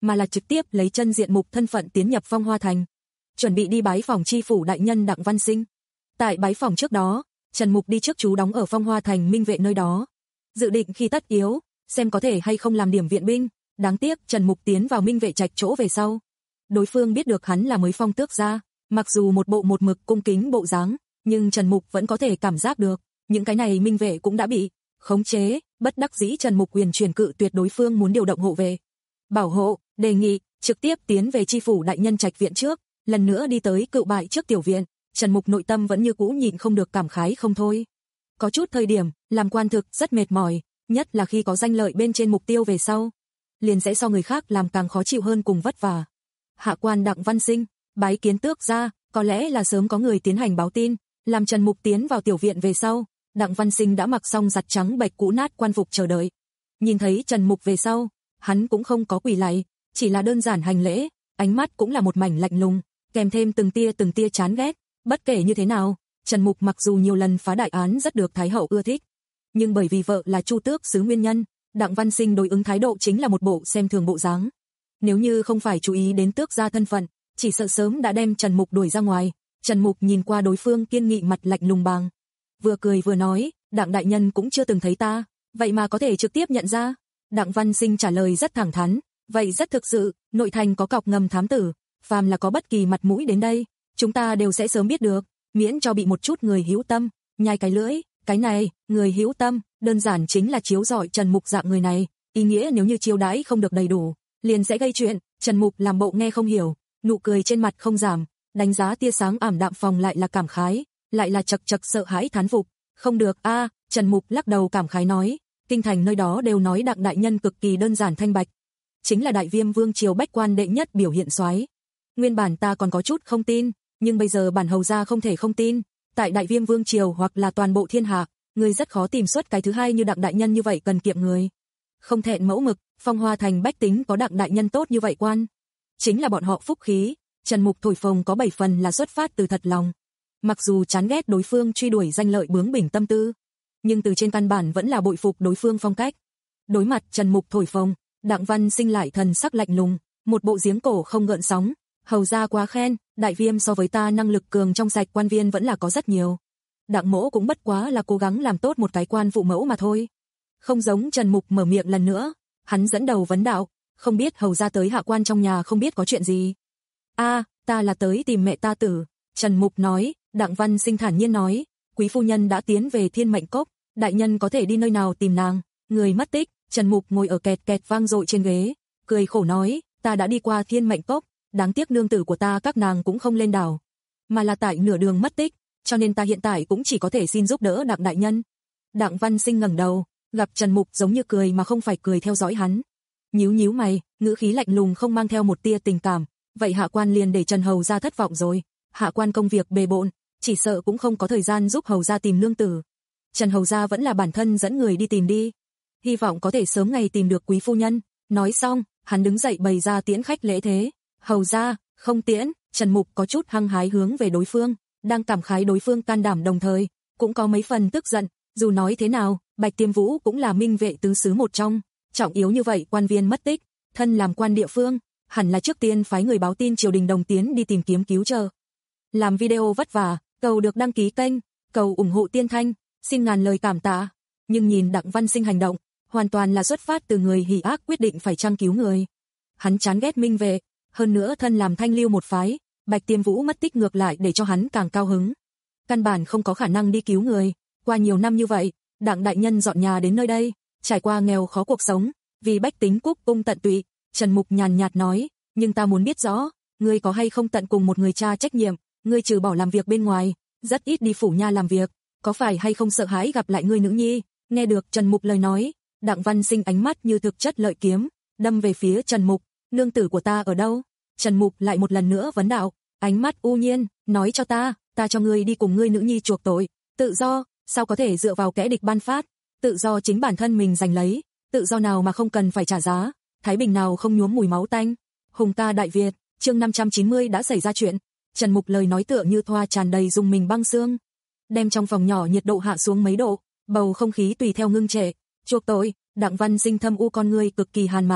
mà là trực tiếp lấy chân diện mục thân phận tiến nhập Phong Hoa Thành, chuẩn bị đi bái phỏng chi phủ đại nhân Đặng Văn Sinh. Tại bái phỏng trước đó, Trần Mục đi trước trú đóng ở Phong Hoa Thành Minh Vệ nơi đó, dự định khi tất yếu, xem có thể hay không làm điểm viện binh. Đáng tiếc Trần Mục tiến vào Minh Vệ trạch chỗ về sau, đối phương biết được hắn là mới phong tước gia, mặc dù một bộ một mực cung kính bộ dáng, nhưng Trần Mục vẫn có thể cảm giác được, những cái này Minh Vệ cũng đã bị khống chế. Bất đắc dĩ Trần Mục quyền truyền cự tuyệt đối phương muốn điều động hộ vệ bảo hộ, đề nghị trực tiếp tiến về chi phủ đại nhân trạch viện trước, lần nữa đi tới cựu bại trước tiểu viện. Trần Mục nội tâm vẫn như cũ nhịn không được cảm khái không thôi. Có chút thời điểm, làm quan thực rất mệt mỏi, nhất là khi có danh lợi bên trên mục tiêu về sau, liền sẽ so người khác làm càng khó chịu hơn cùng vất vả. Hạ quan Đặng Văn Sinh, bái kiến tước gia. Có lẽ là sớm có người tiến hành báo tin, làm Trần Mục tiến vào tiểu viện về sau, Đặng Văn Sinh đã mặc xong giặt trắng bệch cũ nát quan phục chờ đợi. Nhìn thấy Trần Mục về sau, hắn cũng không có quỳ lạy, chỉ là đơn giản hành lễ, ánh mắt cũng là một mảnh lạnh lùng, kèm thêm từng tia từng tia chán ghét. Bất kể như thế nào, Trần Mục mặc dù nhiều lần phá đại án rất được Thái hậu ưa thích, nhưng bởi vì vợ là Chu tước sứ nguyên nhân, Đặng Văn Sinh đối ứng thái độ chính là một bộ xem thường bộ dáng. Nếu như không phải chú ý đến tước gia thân phận, chỉ sợ sớm đã đem Trần Mục đuổi ra ngoài. Trần Mục nhìn qua đối phương kiên nghị mặt lạnh lùng bàng, vừa cười vừa nói, Đặng đại nhân cũng chưa từng thấy ta, vậy mà có thể trực tiếp nhận ra. Đặng Văn Sinh trả lời rất thẳng thắn, vậy rất thực sự, nội thành có cọc ngầm thám tử, phàm là có bất kỳ mặt mũi đến đây, chúng ta đều sẽ sớm biết được, miễn cho bị một chút người hữu tâm nhai cái lưỡi. Cái này, người hữu tâm, đơn giản chính là chiếu rọi Trần Mục dạng người này, ý nghĩa nếu như chiêu đãi không được đầy đủ, liền sẽ gây chuyện. Trần Mục làm bộ nghe không hiểu, nụ cười trên mặt không giảm, đánh giá tia sáng ảm đạm phòng lại là cảm khái, lại là chật chật sợ hãi thán phục. Không được a, Trần Mục lắc đầu cảm khái nói, kinh thành nơi đó đều nói Đặng đại nhân cực kỳ đơn giản thanh bạch, chính là Đại Viêm vương triều bách quan đệ nhất biểu hiện soái. Nguyên bản ta còn có chút không tin, nhưng bây giờ bản hầu gia không thể không tin, tại Đại Viêm vương triều hoặc là toàn bộ thiên hạ, người rất khó tìm xuất cái thứ hai như Đặng đại nhân như vậy cần kiệm người. Không thẹn mẫu mực, Phong Hoa thành bách tính có Đặng đại nhân tốt như vậy quan, chính là bọn họ phúc khí. Trần Mục thổi phồng có bảy phần là xuất phát từ thật lòng. Mặc dù chán ghét đối phương truy đuổi danh lợi bướng bỉnh tâm tư, nhưng từ trên căn bản vẫn là bội phục đối phương phong cách. Đối mặt Trần Mục thổi phồng, Đặng Văn Sinh lại thần sắc lạnh lùng, một bộ giếng cổ không gợn sóng. Hầu gia quá khen, Đại Viêm so với ta năng lực cường trong sạch quan viên vẫn là có rất nhiều. Đặng mỗ cũng bất quá là cố gắng làm tốt một cái quan phụ mẫu mà thôi. Không giống Trần Mục mở miệng lần nữa, hắn dẫn đầu vấn đạo, không biết hầu gia tới hạ quan trong nhà không biết có chuyện gì. A, ta là tới tìm mẹ ta tử. Trần Mục nói. Đặng Văn Sinh thản nhiên nói, quý phu nhân đã tiến về Thiên Mệnh Cốc, đại nhân có thể đi nơi nào tìm nàng. Người mất tích. Trần Mục ngồi ở kẹt kẹt vang dội trên ghế, cười khổ nói, ta đã đi qua Thiên Mệnh Cốc, đáng tiếc nương tử của ta các nàng cũng không lên đảo, mà là tại nửa đường mất tích, cho nên ta hiện tại cũng chỉ có thể xin giúp đỡ Đặng đại nhân. Đặng Văn Sinh ngẩng đầu, gặp Trần Mục giống như cười mà không phải cười theo dõi hắn, nhíu nhíu mày, ngữ khí lạnh lùng không mang theo một tia tình cảm, vậy hạ quan liền để Trần hầu gia thất vọng rồi, hạ quan công việc bề bộn, chỉ sợ cũng không có thời gian giúp hầu gia tìm nương tử. Trần hầu gia vẫn là bản thân dẫn người đi tìm đi, hy vọng có thể sớm ngày tìm được quý phu nhân. Nói xong, hắn đứng dậy bày ra tiễn khách lễ thế. Hầu gia, không tiễn. Trần Mục có chút hăng hái hướng về đối phương, đang cảm khái đối phương can đảm đồng thời, cũng có mấy phần tức giận. Dù nói thế nào, Bạch Tiêm Vũ cũng là minh vệ tứ xứ một trong, trọng yếu như vậy quan viên mất tích, thân làm quan địa phương, hẳn là trước tiên phái người báo tin triều đình đồng tiến đi tìm kiếm cứu trợ. Làm video vất vả, cầu được đăng ký kênh, cầu ủng hộ Tiên Thanh, xin ngàn lời cảm tạ. Nhưng nhìn Đặng Văn Sinh hành động, hoàn toàn là xuất phát từ người hỉ ác quyết định phải trang cứu người. Hắn chán ghét minh vệ, hơn nữa thân làm thanh lưu một phái, Bạch Tiêm Vũ mất tích ngược lại để cho hắn càng cao hứng. Căn bản không có khả năng đi cứu người, qua nhiều năm như vậy, Đặng đại nhân dọn nhà đến nơi đây, trải qua nghèo khó cuộc sống, vì bách tính quốc cung tận tụy. Trần Mục nhàn nhạt nói, nhưng ta muốn biết rõ, ngươi có hay không tận cùng một người cha trách nhiệm, ngươi trừ bỏ làm việc bên ngoài, rất ít đi phủ nha làm việc, có phải hay không sợ hãi gặp lại ngươi nữ nhi? Nghe được Trần Mục lời nói, Đặng Văn Sinh ánh mắt như thực chất lợi kiếm, đâm về phía Trần Mục, nương tử của ta ở đâu? Trần Mục lại một lần nữa vấn đạo, ánh mắt u nhiên, nói cho ta, ta cho ngươi đi cùng ngươi nữ nhi chuộc tội. Tự do, sao có thể dựa vào kẻ địch ban phát? Tự do chính bản thân mình giành lấy, tự do nào mà không cần phải trả giá, thái bình nào không nhuốm mùi máu tanh. Hùng ca Đại Việt, chương năm trăm chín mươi đã xảy ra chuyện. Trần Mục lời nói tựa như thoa tràn đầy dùng mình băng xương, đem trong phòng nhỏ nhiệt độ hạ xuống mấy độ, bầu không khí tùy theo ngưng trệ. Chuộc tội. Đặng Văn Sinh thâm u con ngươi cực kỳ hàn mạc,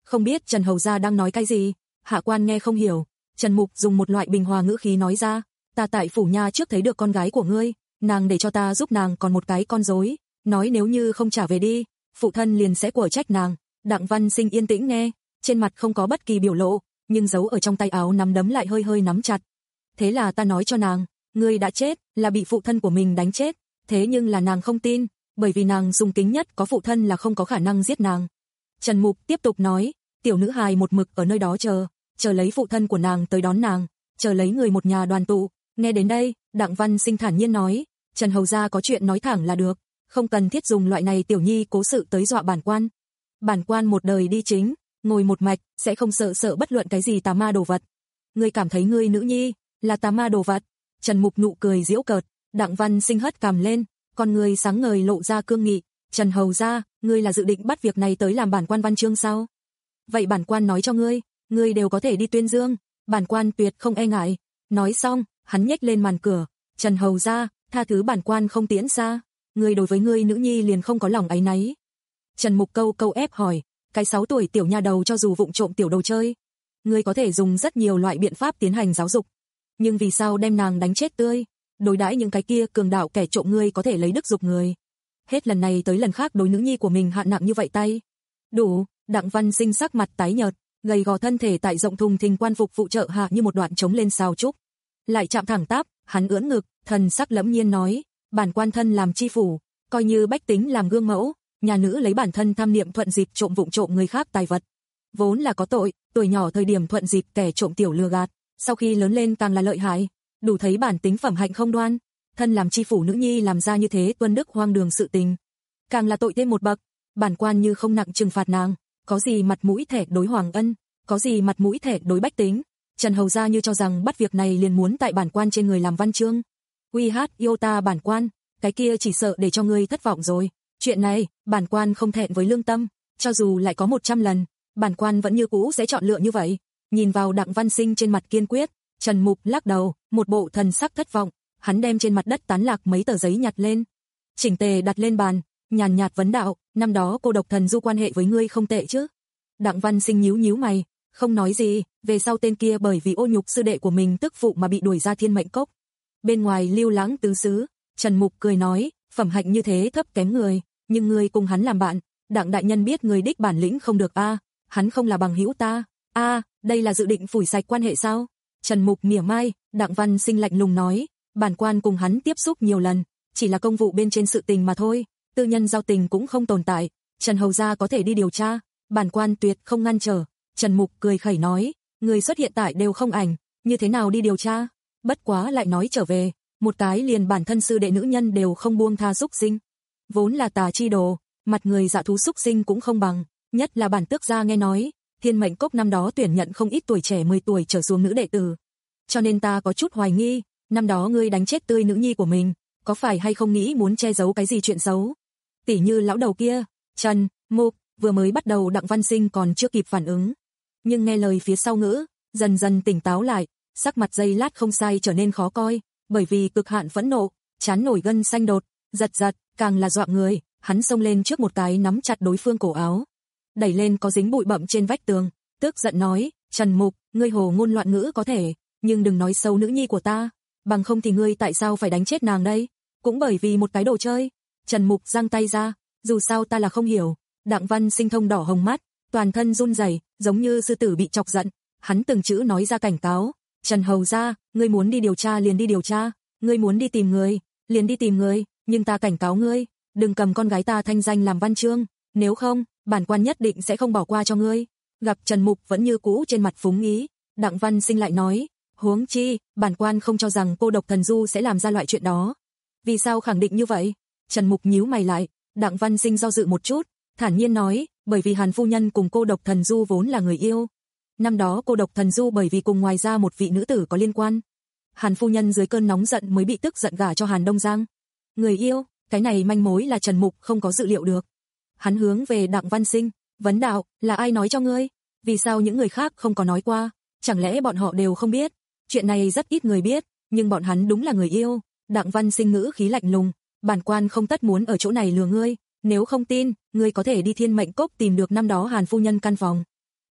Không biết Trần hầu gia đang nói cái gì, hạ quan nghe không hiểu. Trần Mục dùng một loại bình hòa ngữ khí nói ra, ta tại phủ nha trước thấy được con gái của ngươi, nàng để cho ta giúp nàng còn một cái con rối, nói nếu như không trả về đi, phụ thân liền sẽ quở trách nàng. Đặng Văn Sinh yên tĩnh nghe, trên mặt không có bất kỳ biểu lộ, nhưng giấu ở trong tay áo nắm đấm lại hơi hơi nắm chặt. Thế là ta nói cho nàng, ngươi đã chết, là bị phụ thân của mình đánh chết, thế nhưng là nàng không tin, bởi vì nàng dùng kính nhất có phụ thân là không có khả năng giết nàng. Trần Mục tiếp tục nói, tiểu nữ hài một mực ở nơi đó chờ, chờ lấy phụ thân của nàng tới đón nàng, chờ lấy người một nhà đoàn tụ. Nghe đến đây, Đặng Văn Sinh thản nhiên nói, Trần hầu gia có chuyện nói thẳng là được, không cần thiết dùng loại này tiểu nhi cố sự tới dọa bản quan. Bản quan một đời đi chính, ngồi một mạch, sẽ không sợ sợ bất luận cái gì tà ma đồ vật. Ngươi cảm thấy ngươi nữ nhi là tà ma đồ vật? Trần Mục nụ cười giễu cợt. Đặng Văn Sinh hất cằm lên, con ngươi sáng ngời lộ ra cương nghị. Trần hầu gia, ngươi là dự định bắt việc này tới làm bản quan văn chương sao? Vậy bản quan nói cho ngươi, ngươi đều có thể đi tuyên dương, bản quan tuyệt không e ngại. Nói xong, hắn nhếch lên màn cửa, Trần hầu gia, tha thứ bản quan không tiễn xa, ngươi đối với ngươi nữ nhi liền không có lòng áy náy. Trần Mục câu câu ép hỏi, cái sáu tuổi tiểu nha đầu cho dù vụng trộm tiểu đồ chơi, ngươi có thể dùng rất nhiều loại biện pháp tiến hành giáo dục, nhưng vì sao đem nàng đánh chết tươi? Đối đãi những cái kia cường đạo kẻ trộm ngươi có thể lấy đức dục người, hết lần này tới lần khác đối nữ nhi của mình hạ nặng như vậy tay. Đủ. Đặng Văn Sinh sắc mặt tái nhợt, gầy gò thân thể tại rộng thùng thình quan phục phụ trợ hạ như một đoạn trống lên sao trúc, lại chạm thẳng tắp, hắn ưỡn ngực, thần sắc lẫm nhiên nói, bản quan thân làm chi phủ, coi như bách tính làm gương mẫu, nhà nữ lấy bản thân tham niệm thuận dịp trộm vụng trộm người khác tài vật, vốn là có tội, tuổi nhỏ thời điểm thuận dịp kẻ trộm tiểu lừa gạt, sau khi lớn lên càng là lợi hại, đủ thấy bản tính phẩm hạnh không đoan. Thân làm chi phủ nữ nhi làm ra như thế tuân đức hoang đường sự tình, càng là tội thêm một bậc. Bản quan như không nặng trừng phạt nàng, có gì mặt mũi thẻ đối Hoàng Ân, có gì mặt mũi thẻ đối bách tính. Trần hầu gia như cho rằng bắt việc này liền muốn tại bản quan trên người làm văn chương. Uy hát yêu ta bản quan, cái kia chỉ sợ để cho ngươi thất vọng rồi. Chuyện này, bản quan không thẹn với lương tâm, cho dù lại có một trăm lần, bản quan vẫn như cũ sẽ chọn lựa như vậy. Nhìn vào Đặng Văn Sinh trên mặt kiên quyết, Trần Mục lắc đầu, một bộ thần sắc thất vọng, hắn đem trên mặt đất tán lạc mấy tờ giấy nhặt lên, chỉnh tề đặt lên bàn, nhàn nhạt vấn đạo, năm đó cô độc thần du quan hệ với ngươi không tệ chứ? Đặng Văn Sinh nhíu nhíu mày, không nói gì, về sau tên kia bởi vì ô nhục sư đệ của mình tức phụ mà bị đuổi ra Thiên Mệnh Cốc. Bên ngoài lưu lãng tứ xứ, Trần Mục cười nói, phẩm hạnh như thế thấp kém người, nhưng ngươi cùng hắn làm bạn, Đặng đại nhân biết người đích bản lĩnh không được a, à, hắn không là bằng hữu ta. A, à, đây là dự định phủi sạch quan hệ sao? Trần Mục mỉa mai. Đặng Văn Sinh lạnh lùng nói, bản quan cùng hắn tiếp xúc nhiều lần, chỉ là công vụ bên trên sự tình mà thôi, tư nhân giao tình cũng không tồn tại. Trần hầu gia có thể đi điều tra, bản quan tuyệt không ngăn trở. Trần Mục cười khẩy nói, người xuất hiện tại đều không ảnh, như thế nào đi điều tra? Bất quá lại nói trở về, một cái liền bản thân sư đệ nữ nhân đều không buông tha xúc sinh, vốn là tà chi đồ, mặt người dạ thú xúc sinh cũng không bằng, nhất là bản tước gia nghe nói, Thiên Mệnh Cốc năm đó tuyển nhận không ít tuổi trẻ mười tuổi trở xuống nữ đệ tử. Cho nên ta có chút hoài nghi, năm đó ngươi đánh chết tươi nữ nhi của mình, có phải hay không nghĩ muốn che giấu cái gì chuyện xấu? Tỉ như lão đầu kia. Trần Mục vừa mới bắt đầu Đặng Văn Sinh còn chưa kịp phản ứng, nhưng nghe lời phía sau ngữ, dần dần tỉnh táo lại, sắc mặt giây lát không sai trở nên khó coi, bởi vì cực hạn phẫn nộ, trán nổi gân xanh đột, giật giật, càng là dọa người, hắn xông lên trước một cái nắm chặt đối phương cổ áo, đẩy lên có dính bụi bặm trên vách tường, tức giận nói, Trần Mục, ngươi hồ ngôn loạn ngữ có thể, nhưng đừng nói xấu nữ nhi của ta, bằng không thì ngươi tại sao phải đánh chết nàng đây? Cũng bởi vì một cái đồ chơi. Trần Mục giang tay ra, dù sao ta là không hiểu. Đặng Văn Sinh thông đỏ hồng mắt, toàn thân run rẩy, giống như sư tử bị chọc giận, hắn từng chữ nói ra cảnh cáo, Trần hầu gia, ngươi muốn đi điều tra liền đi điều tra, ngươi muốn đi tìm người, liền đi tìm người, nhưng ta cảnh cáo ngươi, đừng cầm con gái ta thanh danh làm văn chương, nếu không, bản quan nhất định sẽ không bỏ qua cho ngươi. Gặp Trần Mục vẫn như cũ trên mặt phúng ý, Đặng Văn Sinh lại nói, huống chi, bản quan không cho rằng cô độc thần du sẽ làm ra loại chuyện đó. Vì sao khẳng định như vậy? Trần Mục nhíu mày lại, Đặng Văn Sinh do dự một chút, thản nhiên nói, bởi vì Hàn phu nhân cùng cô độc thần du vốn là người yêu. Năm đó cô độc thần du bởi vì cùng ngoài ra một vị nữ tử có liên quan, Hàn phu nhân dưới cơn nóng giận mới bị tức giận gả cho Hàn Đông Giang. Người yêu, cái này manh mối là Trần Mục không có dự liệu được. Hắn hướng về Đặng Văn Sinh, vấn đạo, là ai nói cho ngươi? Vì sao những người khác không có nói qua? Chẳng lẽ bọn họ đều không biết? Chuyện này rất ít người biết, nhưng bọn hắn đúng là người yêu. Đặng Văn Sinh ngữ khí lạnh lùng, bản quan không tất muốn ở chỗ này lừa ngươi, nếu không tin, ngươi có thể đi Thiên Mệnh Cốc tìm được năm đó Hàn phu nhân căn phòng.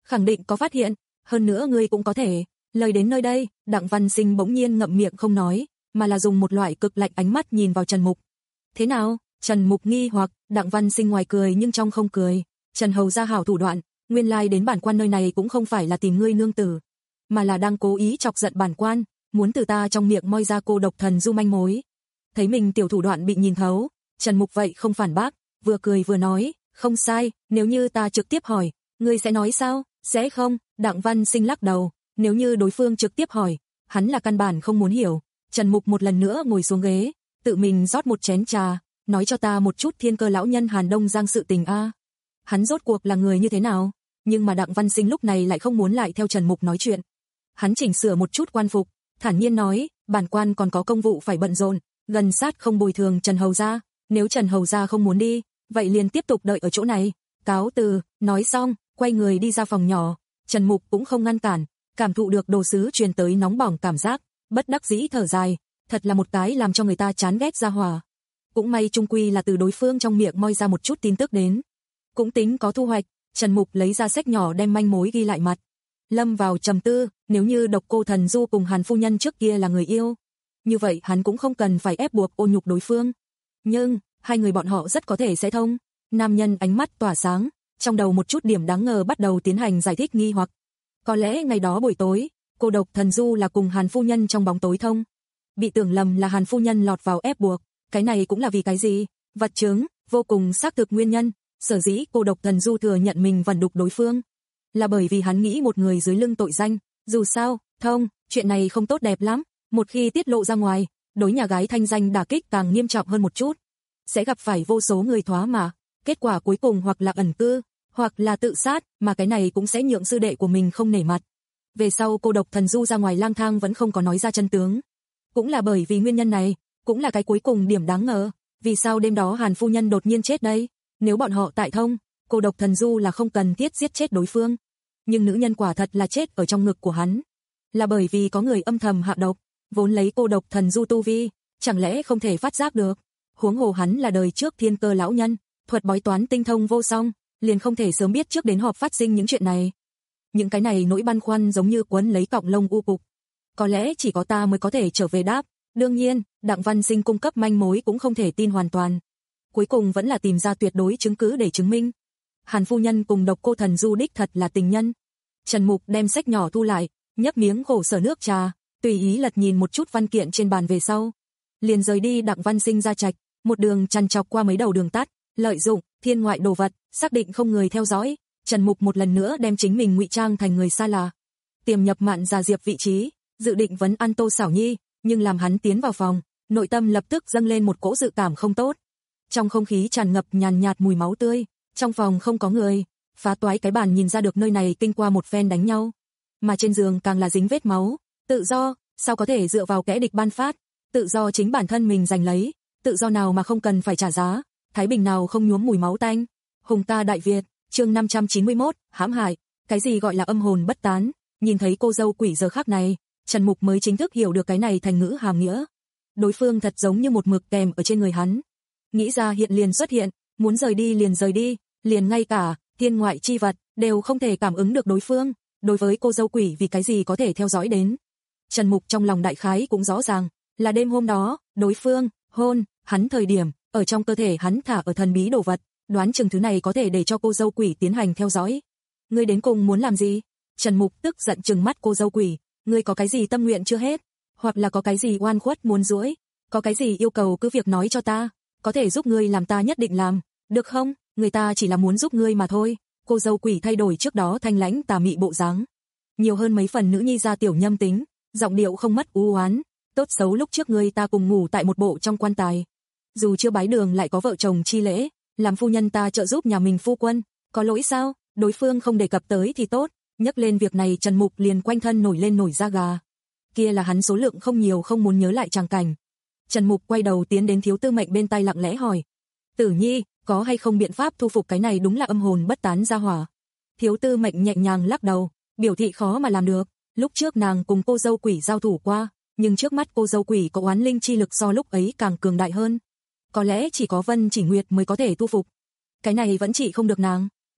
khẳng định có phát hiện, hơn nữa ngươi cũng có thể. Lời đến nơi đây, Đặng Văn Sinh bỗng nhiên ngậm miệng không nói, mà là dùng một loại cực lạnh ánh mắt nhìn vào Trần Mục. Thế nào? Trần Mục nghi hoặc, Đặng Văn Sinh ngoài cười nhưng trong không cười. Trần hầu gia hảo thủ đoạn, nguyên lai like đến bản quan nơi này cũng không phải là tìm ngươi nương tử, mà là đang cố ý chọc giận bản quan, muốn từ ta trong miệng moi ra cô độc thần du manh mối. Thấy mình tiểu thủ đoạn bị nhìn thấu, Trần Mục vậy không phản bác, vừa cười vừa nói, không sai, nếu như ta trực tiếp hỏi, ngươi sẽ nói sao? Sẽ không, Đặng Văn Sinh lắc đầu, nếu như đối phương trực tiếp hỏi, hắn là căn bản không muốn hiểu. Trần Mục một lần nữa ngồi xuống ghế, tự mình rót một chén trà, nói cho ta một chút Thiên Cơ lão nhân Hàn Đông Giang sự tình a. Hắn rốt cuộc là người như thế nào? Nhưng mà Đặng Văn Sinh lúc này lại không muốn lại theo Trần Mục nói chuyện. Hắn chỉnh sửa một chút quan phục, thản nhiên nói, bản quan còn có công vụ phải bận rộn, gần sát không bồi thường Trần hầu gia, nếu Trần hầu gia không muốn đi, vậy liền tiếp tục đợi ở chỗ này. Cáo từ, nói xong, quay người đi ra phòng nhỏ. Trần Mục cũng không ngăn cản, cảm thụ được đồ sứ truyền tới nóng bỏng cảm giác, bất đắc dĩ thở dài, thật là một cái làm cho người ta chán ghét ra hỏa. Cũng may chung quy là từ đối phương trong miệng moi ra một chút tin tức đến. Cũng tính có thu hoạch, Trần Mục lấy ra sách nhỏ đem manh mối ghi lại mặt. Lâm vào trầm tư, nếu như Độc Cô Thần Du cùng Hàn phu nhân trước kia là người yêu, như vậy hắn cũng không cần phải ép buộc ô nhục đối phương. Nhưng, hai người bọn họ rất có thể sẽ thông. Nam nhân ánh mắt tỏa sáng, trong đầu một chút điểm đáng ngờ bắt đầu tiến hành giải thích nghi hoặc. Có lẽ ngày đó buổi tối, cô Độc Thần Du là cùng Hàn phu nhân trong bóng tối thông. Bị tưởng lầm là Hàn phu nhân lọt vào ép buộc, cái này cũng là vì cái gì? Vật chứng, vô cùng xác thực nguyên nhân, sở dĩ cô Độc Thần Du thừa nhận mình vần đục đối phương, là bởi vì hắn nghĩ một người dưới lưng tội danh, dù sao, thông, chuyện này không tốt đẹp lắm, một khi tiết lộ ra ngoài, đối nhà gái thanh danh đả kích càng nghiêm trọng hơn một chút, sẽ gặp phải vô số người thoá mà, kết quả cuối cùng hoặc là ẩn cư, hoặc là tự sát, mà cái này cũng sẽ nhượng sư đệ của mình không nể mặt. Về sau cô Độc Thần Du ra ngoài lang thang vẫn không có nói ra chân tướng, cũng là bởi vì nguyên nhân này, cũng là cái cuối cùng điểm đáng ngờ, vì sao đêm đó Hàn phu nhân đột nhiên chết đây? Nếu bọn họ tại thông, cô Độc Thần Du là không cần thiết giết chết đối phương, nhưng nữ nhân quả thật là chết ở trong ngực của hắn, là bởi vì có người âm thầm hạ độc, vốn lấy cô Độc Thần Du tu vi, chẳng lẽ không thể phát giác được? Huống hồ hắn là đời trước Thiên Cơ lão nhân, thuật bói toán tinh thông vô song, liền không thể sớm biết trước đến họp phát sinh những chuyện này. Những cái này nỗi băn khoăn giống như quấn lấy cọng lông u cục, có lẽ chỉ có ta mới có thể trở về đáp. Đương nhiên, Đặng Văn Sinh cung cấp manh mối cũng không thể tin hoàn toàn. Cuối cùng vẫn là tìm ra tuyệt đối chứng cứ để chứng minh Hàn phu nhân cùng Độc Cô Thần Du đích thật là tình nhân. Trần Mục đem sách nhỏ thu lại, nhấp miếng khổ sở nước trà, tùy ý lật nhìn một chút văn kiện trên bàn về sau, liền rời đi Đặng Văn Sinh ra trạch, một đường chằn chọc qua mấy đầu đường tắt, lợi dụng thiên ngoại đồ vật, xác định không người theo dõi, Trần Mục một lần nữa đem chính mình ngụy trang thành người xa lạ, tiềm nhập Mạn Già Diệp vị trí, dự định vấn an Tô Xảo Nhi, nhưng làm hắn tiến vào phòng, nội tâm lập tức dâng lên một cỗ dự cảm không tốt. Trong không khí tràn ngập nhàn nhạt mùi máu tươi, trong phòng không có người, phá toái cái bàn nhìn ra được nơi này kinh qua một phen đánh nhau, mà trên giường càng là dính vết máu. Tự do, sao có thể dựa vào kẻ địch ban phát? Tự do chính bản thân mình giành lấy, tự do nào mà không cần phải trả giá? Thái Bình nào không nhuốm mùi máu tanh? Hùng ta Đại Việt, chương năm trăm chín mươi mốt, hãm hại. Cái gì gọi là âm hồn bất tán? Nhìn thấy cô dâu quỷ giờ khắc này, Trần Mục mới chính thức hiểu được cái này thành ngữ hàm nghĩa. Đối phương thật giống như một mực kèm ở trên người hắn, nghĩ ra hiện liền xuất hiện, muốn rời đi liền rời đi, liền ngay cả thiên ngoại chi vật đều không thể cảm ứng được đối phương. Đối với cô dâu quỷ vì cái gì có thể theo dõi đến, Trần Mục trong lòng đại khái cũng rõ ràng, là đêm hôm đó, đối phương hôn hắn thời điểm, ở trong cơ thể hắn thả ở thần bí đồ vật, đoán chừng thứ này có thể để cho cô dâu quỷ tiến hành theo dõi. Ngươi đến cùng muốn làm gì? Trần Mục tức giận trừng mắt cô dâu quỷ, ngươi có cái gì tâm nguyện chưa hết, hoặc là có cái gì oan khuất muốn duỗi, có cái gì yêu cầu cứ việc nói cho ta, có thể giúp ngươi làm ta nhất định làm, được không? Người ta chỉ là muốn giúp ngươi mà thôi. Cô dâu quỷ thay đổi trước đó thanh lãnh tà mị bộ dáng, nhiều hơn mấy phần nữ nhi gia tiểu nhâm tính, giọng điệu không mất u oán. Tốt xấu lúc trước ngươi ta cùng ngủ tại một bộ trong quan tài, dù chưa bái đường lại có vợ chồng chi lễ, làm phu nhân ta trợ giúp nhà mình phu quân, có lỗi sao? Đối phương không đề cập tới thì tốt. Nhắc lên việc này Trần Mục liền quanh thân nổi lên nổi da gà. Kia là hắn số lượng không nhiều không muốn nhớ lại tràng cảnh. Trần Mục quay đầu tiến đến Thiếu Tư Mệnh bên tai lặng lẽ hỏi, Tử Nhi, có hay không biện pháp thu phục cái này đúng là âm hồn bất tán gia hỏa? Thiếu Tư Mệnh nhẹ nhàng lắc đầu, biểu thị khó mà làm được. Lúc trước nàng cùng cô dâu quỷ giao thủ qua, nhưng trước mắt cô dâu quỷ có oán linh chi lực so lúc ấy càng cường đại hơn. Có lẽ chỉ có Vân Chỉ Nguyệt mới có thể thu phục. Cái này vẫn trị không được nàng.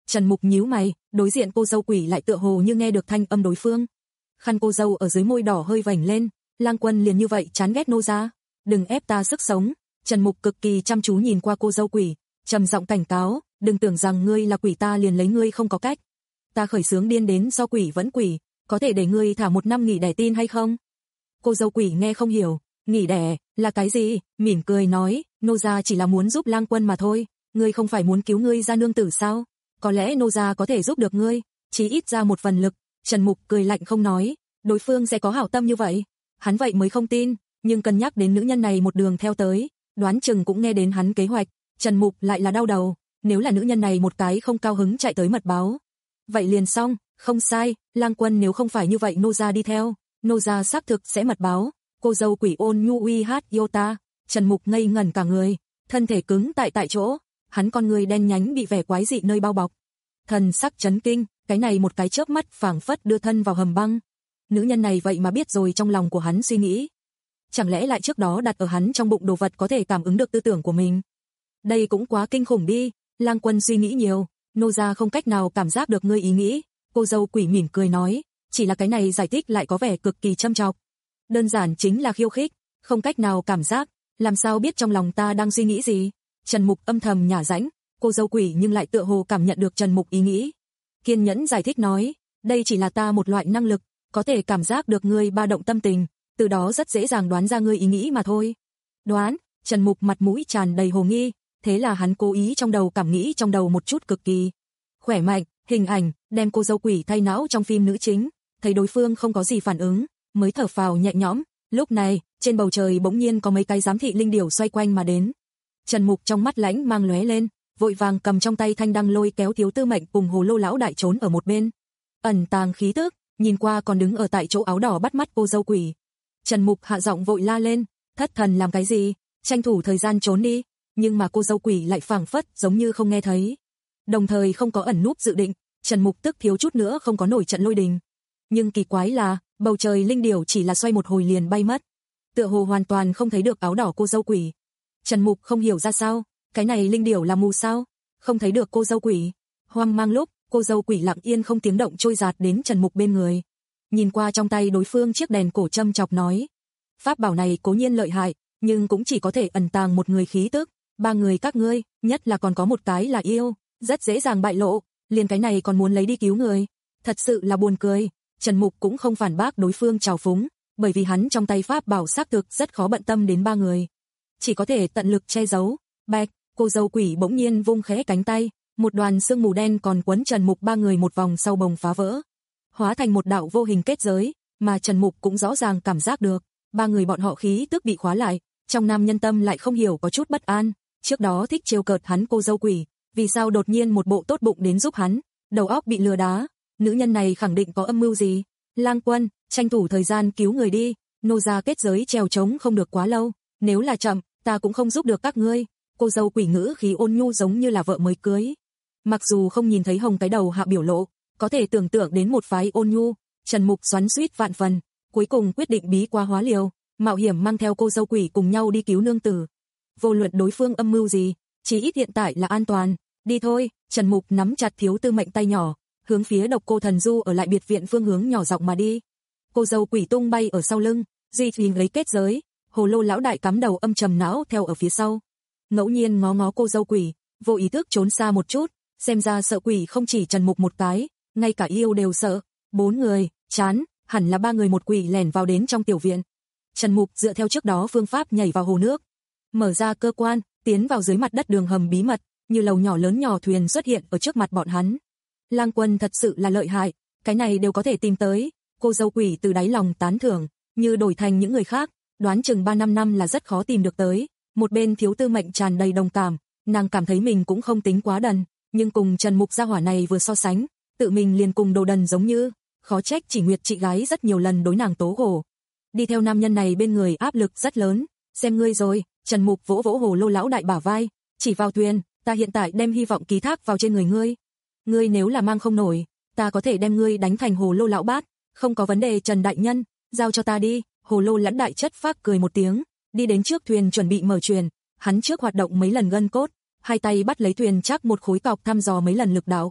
Trần Mục nhíu mày, đối diện cô dâu quỷ lại tựa hồ như nghe được thanh âm đối phương. Khăn cô dâu ở dưới môi đỏ hơi vành lên, Lang Quân liền như vậy chán ghét nô gia, đừng ép ta sức sống. Trần Mục cực kỳ chăm chú nhìn qua cô dâu quỷ, trầm giọng cảnh cáo, đừng tưởng rằng ngươi là quỷ ta liền lấy ngươi không có cách. Ta khởi sướng điên đến do quỷ vẫn quỷ, có thể để ngươi thả một năm nghỉ đẻ tin hay không? Cô dâu quỷ nghe không hiểu, nghỉ đẻ là cái gì, mỉm cười nói, nô gia chỉ là muốn giúp Lang Quân mà thôi, ngươi không phải muốn cứu ngươi ra nương tử sao? Có lẽ nô gia có thể giúp được ngươi, chí ít ra một phần lực. Trần Mục cười lạnh không nói, đối phương sẽ có hảo tâm như vậy, hắn vậy mới không tin, nhưng cân nhắc đến nữ nhân này một đường theo tới, đoán chừng cũng nghe đến hắn kế hoạch, Trần Mục lại là đau đầu, nếu là nữ nhân này một cái không cao hứng chạy tới mật báo, vậy liền xong, không sai, Lang Quân nếu không phải như vậy nô gia đi theo, nô gia xác thực sẽ mật báo. Cô dâu quỷ ôn nhu uy hát Yota, Trần Mục ngây ngẩn cả người, thân thể cứng tại tại chỗ, hắn con người đen nhánh bị vẻ quái dị nơi bao bọc. Thần sắc chấn kinh, cái này một cái chớp mắt phảng phất đưa thân vào hầm băng. Nữ nhân này vậy mà biết rồi trong lòng của hắn suy nghĩ. Chẳng lẽ lại trước đó đặt ở hắn trong bụng đồ vật có thể cảm ứng được tư tưởng của mình? Đây cũng quá kinh khủng đi, Lang Quân suy nghĩ nhiều, nô gia không cách nào cảm giác được ngươi ý nghĩ. Cô dâu quỷ mỉm cười nói, chỉ là cái này giải thích lại có vẻ cực kỳ châm chọc. Đơn giản chính là khiêu khích, không cách nào cảm giác, làm sao biết trong lòng ta đang suy nghĩ gì? Trần Mục âm thầm nhả rãnh, cô dâu quỷ nhưng lại tựa hồ cảm nhận được Trần Mục ý nghĩ. Kiên nhẫn giải thích nói, đây chỉ là ta một loại năng lực, có thể cảm giác được ngươi ba động tâm tình, từ đó rất dễ dàng đoán ra ngươi ý nghĩ mà thôi. Đoán, Trần Mục mặt mũi tràn đầy hồ nghi, thế là hắn cố ý trong đầu cảm nghĩ trong đầu một chút cực kỳ khỏe mạnh, hình ảnh, đem cô dâu quỷ thay não trong phim nữ chính, thấy đối phương không có gì phản ứng, mới thở phào nhẹ nhõm. Lúc này, trên bầu trời bỗng nhiên có mấy cái giám thị linh điểu xoay quanh mà đến. Trần Mục trong mắt lãnh mang lóe lên, vội vàng cầm trong tay thanh đăng lôi kéo Thiếu Tư Mệnh cùng Hồ Lô lão đại trốn ở một bên. Ẩn tàng khí tức, nhìn qua còn đứng ở tại chỗ áo đỏ bắt mắt cô dâu quỷ. Trần Mục hạ giọng vội la lên, thất thần làm cái gì, tranh thủ thời gian trốn đi, nhưng mà cô dâu quỷ lại phảng phất giống như không nghe thấy. Đồng thời không có ẩn núp dự định, Trần Mục tức thiếu chút nữa không có nổi trận lôi đình. Nhưng kỳ quái là, bầu trời linh điểu chỉ là xoay một hồi liền bay mất. Tựa hồ hoàn toàn không thấy được áo đỏ cô dâu quỷ. Trần Mục không hiểu ra sao, cái này linh điểu là mù sao, không thấy được cô dâu quỷ. Hoang mang lúc, cô dâu quỷ lặng yên không tiếng động trôi giạt đến Trần Mục bên người. Nhìn qua trong tay đối phương chiếc đèn cổ châm chọc nói, pháp bảo này cố nhiên lợi hại, nhưng cũng chỉ có thể ẩn tàng một người khí tức, ba người các ngươi, nhất là còn có một cái là yêu, rất dễ dàng bại lộ, liền cái này còn muốn lấy đi cứu người. Thật sự là buồn cười. Trần Mục cũng không phản bác đối phương trào phúng, bởi vì hắn trong tay pháp bảo xác thực rất khó bận tâm đến ba người. Chỉ có thể tận lực che giấu. Bạch, cô dâu quỷ bỗng nhiên vung khẽ cánh tay, một đoàn sương mù đen còn quấn Trần Mục ba người một vòng sau bồng phá vỡ, hóa thành một đạo vô hình kết giới, mà Trần Mục cũng rõ ràng cảm giác được, ba người bọn họ khí tức bị khóa lại, trong nam nhân tâm lại không hiểu có chút bất an, trước đó thích trêu cợt hắn cô dâu quỷ, vì sao đột nhiên một bộ tốt bụng đến giúp hắn, đầu óc bị lừa đá, nữ nhân này khẳng định có âm mưu gì. Lang Quân, tranh thủ thời gian cứu người đi, nô gia kết giới trèo trống không được quá lâu, nếu là chậm, ta cũng không giúp được các ngươi. Cô dâu quỷ ngữ khí ôn nhu giống như là vợ mới cưới. Mặc dù không nhìn thấy hồng cái đầu hạ biểu lộ, có thể tưởng tượng đến một phái ôn nhu, Trần Mục xoắn xuýt vạn phần, cuối cùng quyết định bí qua hóa liều, mạo hiểm mang theo cô dâu quỷ cùng nhau đi cứu nương tử. Vô luận đối phương âm mưu gì, chỉ ít hiện tại là an toàn. Đi thôi. Trần Mục nắm chặt Thiếu Tư Mệnh tay nhỏ, hướng phía Độc Cô Thần Du ở lại biệt viện phương hướng nhỏ giọng mà đi. Cô dâu quỷ tung bay ở sau lưng, duy trì lấy kết giới, Hồ Lô lão đại cắm đầu âm trầm não theo ở phía sau. Ngẫu nhiên ngó ngó cô dâu quỷ, vô ý thức trốn xa một chút, xem ra sợ quỷ không chỉ Trần Mục một cái, ngay cả yêu đều sợ. Bốn người, chán, hẳn là ba người một quỷ lẻn vào đến trong tiểu viện. Trần Mục dựa theo trước đó phương pháp nhảy vào hồ nước, mở ra cơ quan, tiến vào dưới mặt đất đường hầm bí mật, như lầu nhỏ lớn nhỏ thuyền xuất hiện ở trước mặt bọn hắn. Lang Quân thật sự là lợi hại, cái này đều có thể tìm tới. Cô dâu quỷ từ đáy lòng tán thưởng, như đổi thành những người khác, đoán chừng ba năm năm là rất khó tìm được tới. Một bên Thiếu Tư Mệnh tràn đầy đồng cảm, nàng cảm thấy mình cũng không tính quá đần, nhưng cùng Trần Mục gia hỏa này vừa so sánh, tự mình liền cùng đồ đần giống như, khó trách Chỉ Nguyệt chị gái rất nhiều lần đối nàng tố khổ. Đi theo nam nhân này bên người áp lực rất lớn, xem ngươi rồi. Trần Mục vỗ vỗ Hồ Lô lão đại bả vai, chỉ vào thuyền, ta hiện tại đem hy vọng ký thác vào trên người ngươi. Ngươi nếu là mang không nổi, ta có thể đem ngươi đánh thành Hồ Lô lão bát, không có vấn đề. Trần đại nhân, giao cho ta đi. Hồ Lô lãnh đại chất phác cười một tiếng, đi đến trước thuyền chuẩn bị mở thuyền, hắn trước hoạt động mấy lần gân cốt, hai tay bắt lấy thuyền chắc một khối cọc thăm dò mấy lần lực đạo.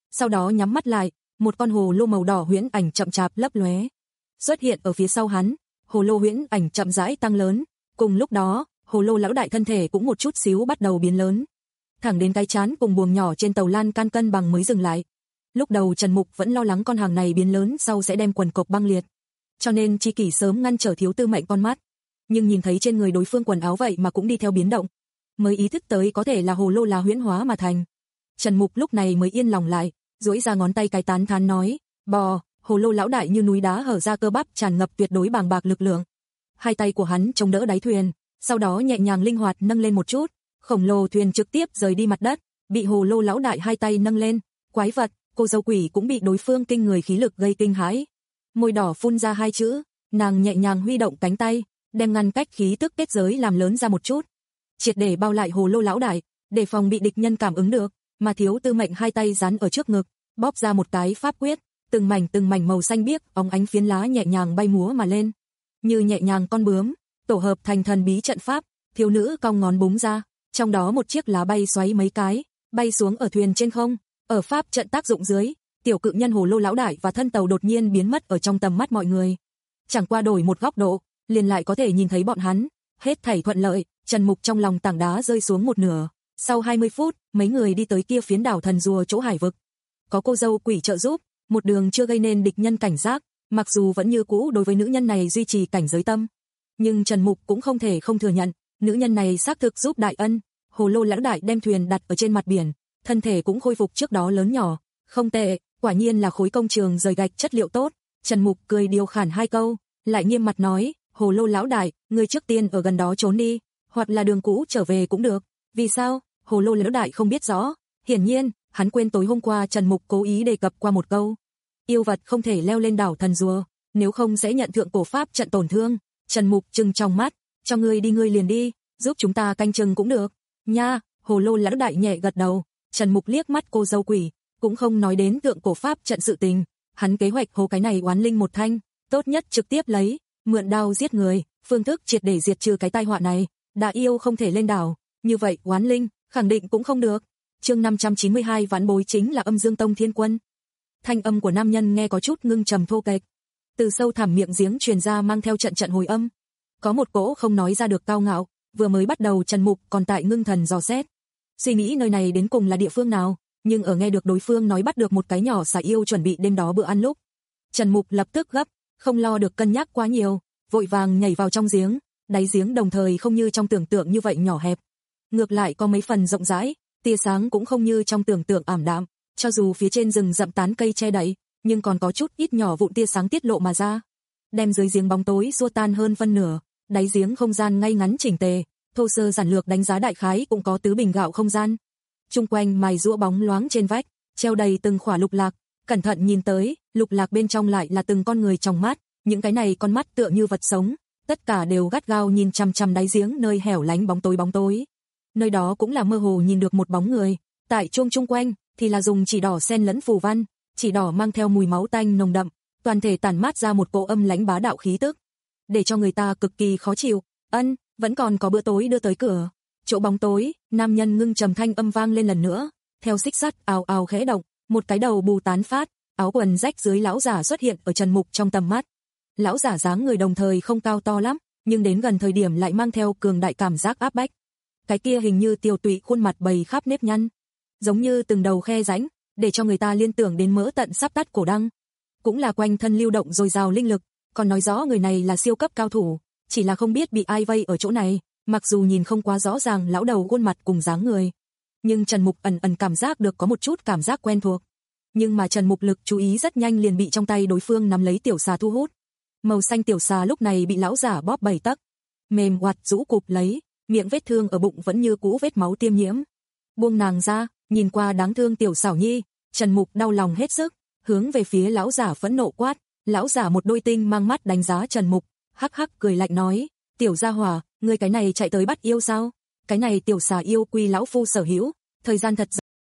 sau đó nhắm mắt lại, một con hồ lô màu đỏ huyễn ảnh chậm chạp lấp lóe xuất hiện ở phía sau hắn, hồ lô huyễn ảnh chậm rãi tăng lớn, cùng lúc đó, hồ lô lão đại thân thể cũng một chút xíu bắt đầu biến lớn. Thẳng đến cái chán cùng buồng nhỏ trên tàu lan can cân bằng mới dừng lại. Lúc đầu Trần Mục vẫn lo lắng con hàng này biến lớn sau sẽ đem quần cộc băng liệt, cho nên Chi Kỷ sớm ngăn trở Thiếu Tư Mệnh con mắt, nhưng nhìn thấy trên người đối phương quần áo vậy mà cũng đi theo biến động, mới ý thức tới có thể là hồ lô là huyễn hóa mà thành. Trần Mục lúc này mới yên lòng lại, duỗi ra ngón tay cái tán thán nói, bò, hồ lô lão đại như núi đá hở ra cơ bắp tràn ngập tuyệt đối bàng bạc lực lượng. Hai tay của hắn chống đỡ đáy thuyền, sau đó nhẹ nhàng linh hoạt nâng lên một chút, khổng lồ thuyền trực tiếp rời đi mặt đất, bị hồ lô lão đại hai tay nâng lên, quái vật, cô dâu quỷ cũng bị đối phương kinh người khí lực gây kinh hãi. Môi đỏ phun ra hai chữ, nàng nhẹ nhàng huy động cánh tay, đem ngăn cách khí tức kết giới làm lớn ra một chút, triệt để bao lại hồ lô lão đại, để phòng bị địch nhân cảm ứng được, mà Thiếu Tư Mệnh hai tay dán ở trước ngực, bóp ra một cái pháp quyết, từng mảnh từng mảnh màu xanh biếc, óng ánh phiến lá nhẹ nhàng bay múa mà lên, như nhẹ nhàng con bướm, tổ hợp thành thần bí trận pháp. Thiếu nữ cong ngón búng ra, trong đó một chiếc lá bay xoáy mấy cái, bay xuống ở thuyền trên không, ở pháp trận tác dụng dưới, tiểu cự nhân hồ lô lão đại và thân tàu đột nhiên biến mất ở trong tầm mắt mọi người. Chẳng qua đổi một góc độ, liền lại có thể nhìn thấy bọn hắn, hết thảy thuận lợi, Trần Mục trong lòng tảng đá rơi xuống một nửa. Sau hai mươi phút, mấy người đi tới kia phiến đảo thần rùa chỗ hải vực. Có cô dâu quỷ trợ giúp, một đường chưa gây nên địch nhân cảnh giác, mặc dù vẫn như cũ đối với nữ nhân này duy trì cảnh giới tâm, nhưng Trần Mục cũng không thể không thừa nhận, nữ nhân này xác thực giúp đại ân. Hồ lô lão đại đem thuyền đặt ở trên mặt biển, thân thể cũng khôi phục trước đó lớn nhỏ, không tệ, quả nhiên là khối công trường rời gạch chất liệu tốt. Trần Mục cười điều khản hai câu, lại nghiêm mặt nói, hồ lô lão đại, ngươi trước tiên ở gần đó trốn đi, hoặc là đường cũ trở về cũng được. Vì sao? Hồ lô lão đại không biết rõ, hiển nhiên, hắn quên tối hôm qua Trần Mục cố ý đề cập qua một câu. Yêu vật không thể leo lên đảo thần rùa, nếu không sẽ nhận thượng cổ pháp trận tổn thương. Trần Mục trừng trong mắt, cho ngươi đi ngươi liền đi, giúp chúng ta canh chừng cũng được. Nha, hồ lô lão đại nhẹ gật đầu, Trần Mục liếc mắt cô dâu quỷ, cũng không nói đến thượng cổ pháp trận sự tình, hắn kế hoạch hô cái này oán linh một thanh, tốt nhất trực tiếp lấy, mượn đao giết người, phương thức triệt để diệt trừ cái tai họa này. Đã yêu không thể lên đảo, như vậy oán linh khẳng định cũng không được. Chương năm trăm chín mươi hai vãn bối chính là Âm Dương Tông Thiên Quân. Thanh âm của nam nhân nghe có chút ngưng trầm thô kệch, từ sâu thẳm miệng giếng truyền ra mang theo trận trận hồi âm, có một cỗ không nói ra được cao ngạo. Vừa mới bắt đầu Trần Mục còn tại ngưng thần dò xét, suy nghĩ nơi này đến cùng là địa phương nào, nhưng ở nghe được đối phương nói bắt được một cái nhỏ xà yêu chuẩn bị đêm đó bữa ăn lúc, Trần Mục lập tức gấp, không lo được cân nhắc quá nhiều, vội vàng nhảy vào trong giếng. Đáy giếng đồng thời không như trong tưởng tượng như vậy nhỏ hẹp, ngược lại có mấy phần rộng rãi, tia sáng cũng không như trong tưởng tượng ảm đạm, cho dù phía trên rừng rậm tán cây che đậy, nhưng còn có chút ít nhỏ vụn tia sáng tiết lộ mà ra, đem dưới giếng bóng tối xua tan hơn phân nửa. Đáy giếng không gian ngay ngắn chỉnh tề, thô sơ giản lược đánh giá đại khái cũng có tứ bình gạo không gian. Chung quanh mài giũa bóng loáng trên vách, treo đầy từng khỏa lục lạc, cẩn thận nhìn tới, lục lạc bên trong lại là từng con người trong mắt, những cái này con mắt tựa như vật sống, tất cả đều gắt gao nhìn chằm chằm đáy giếng nơi hẻo lánh bóng tối bóng tối. Nơi đó cũng là mơ hồ nhìn được một bóng người, tại chuông chung quanh thì là dùng chỉ đỏ xen lẫn phù văn, chỉ đỏ mang theo mùi máu tanh nồng đậm, toàn thể tản mát ra một cỗ âm lãnh bá đạo khí tức, để cho người ta cực kỳ khó chịu. Ân, vẫn còn có bữa tối đưa tới cửa. Chỗ bóng tối, nam nhân ngưng trầm thanh âm vang lên lần nữa, theo xích sắt ào ào khẽ động, một cái đầu bù tán phát, áo quần rách dưới lão giả xuất hiện ở Trần Mục trong tầm mắt. Lão giả dáng người đồng thời không cao to lắm, nhưng đến gần thời điểm lại mang theo cường đại cảm giác áp bách. Cái kia hình như tiều tụy khuôn mặt bầy khắp nếp nhăn, giống như từng đầu khe rãnh, để cho người ta liên tưởng đến mỡ tận sắp tắt cổ đăng. Cũng là quanh thân lưu động dồi dào linh lực, còn nói rõ người này là siêu cấp cao thủ, chỉ là không biết bị ai vây ở chỗ này. Mặc dù nhìn không quá rõ ràng lão đầu khuôn mặt cùng dáng người, nhưng Trần Mục ẩn ẩn cảm giác được có một chút cảm giác quen thuộc. Nhưng mà Trần Mục lực chú ý rất nhanh liền bị trong tay đối phương nắm lấy tiểu xà thu hút. Màu xanh tiểu xà lúc này bị lão giả bóp bảy tấc, mềm oặt rũ cụp lấy, miệng vết thương ở bụng vẫn như cũ vết máu tiêm nhiễm. Buông nàng ra, nhìn qua đáng thương tiểu xảo nhi, Trần Mục đau lòng hết sức, hướng về phía lão giả phẫn nộ quát. Lão giả một đôi tinh mang mắt đánh giá Trần Mục, hắc hắc cười lạnh nói, tiểu gia hỏa, ngươi cái này chạy tới bắt yêu sao? Cái này tiểu xà yêu quy lão phu sở hữu, thời gian thật.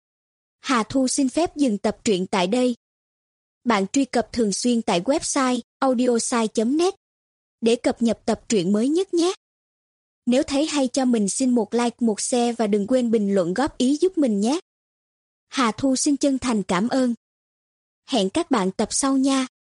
Hà Thu xin phép dừng tập truyện tại đây. Bạn truy cập thường xuyên tại website audiosai chấm net để cập nhật tập truyện mới nhất nhé. Nếu thấy hay cho mình xin một like, một share và đừng quên bình luận góp ý giúp mình nhé. Hà Thu xin chân thành cảm ơn. Hẹn các bạn tập sau nha.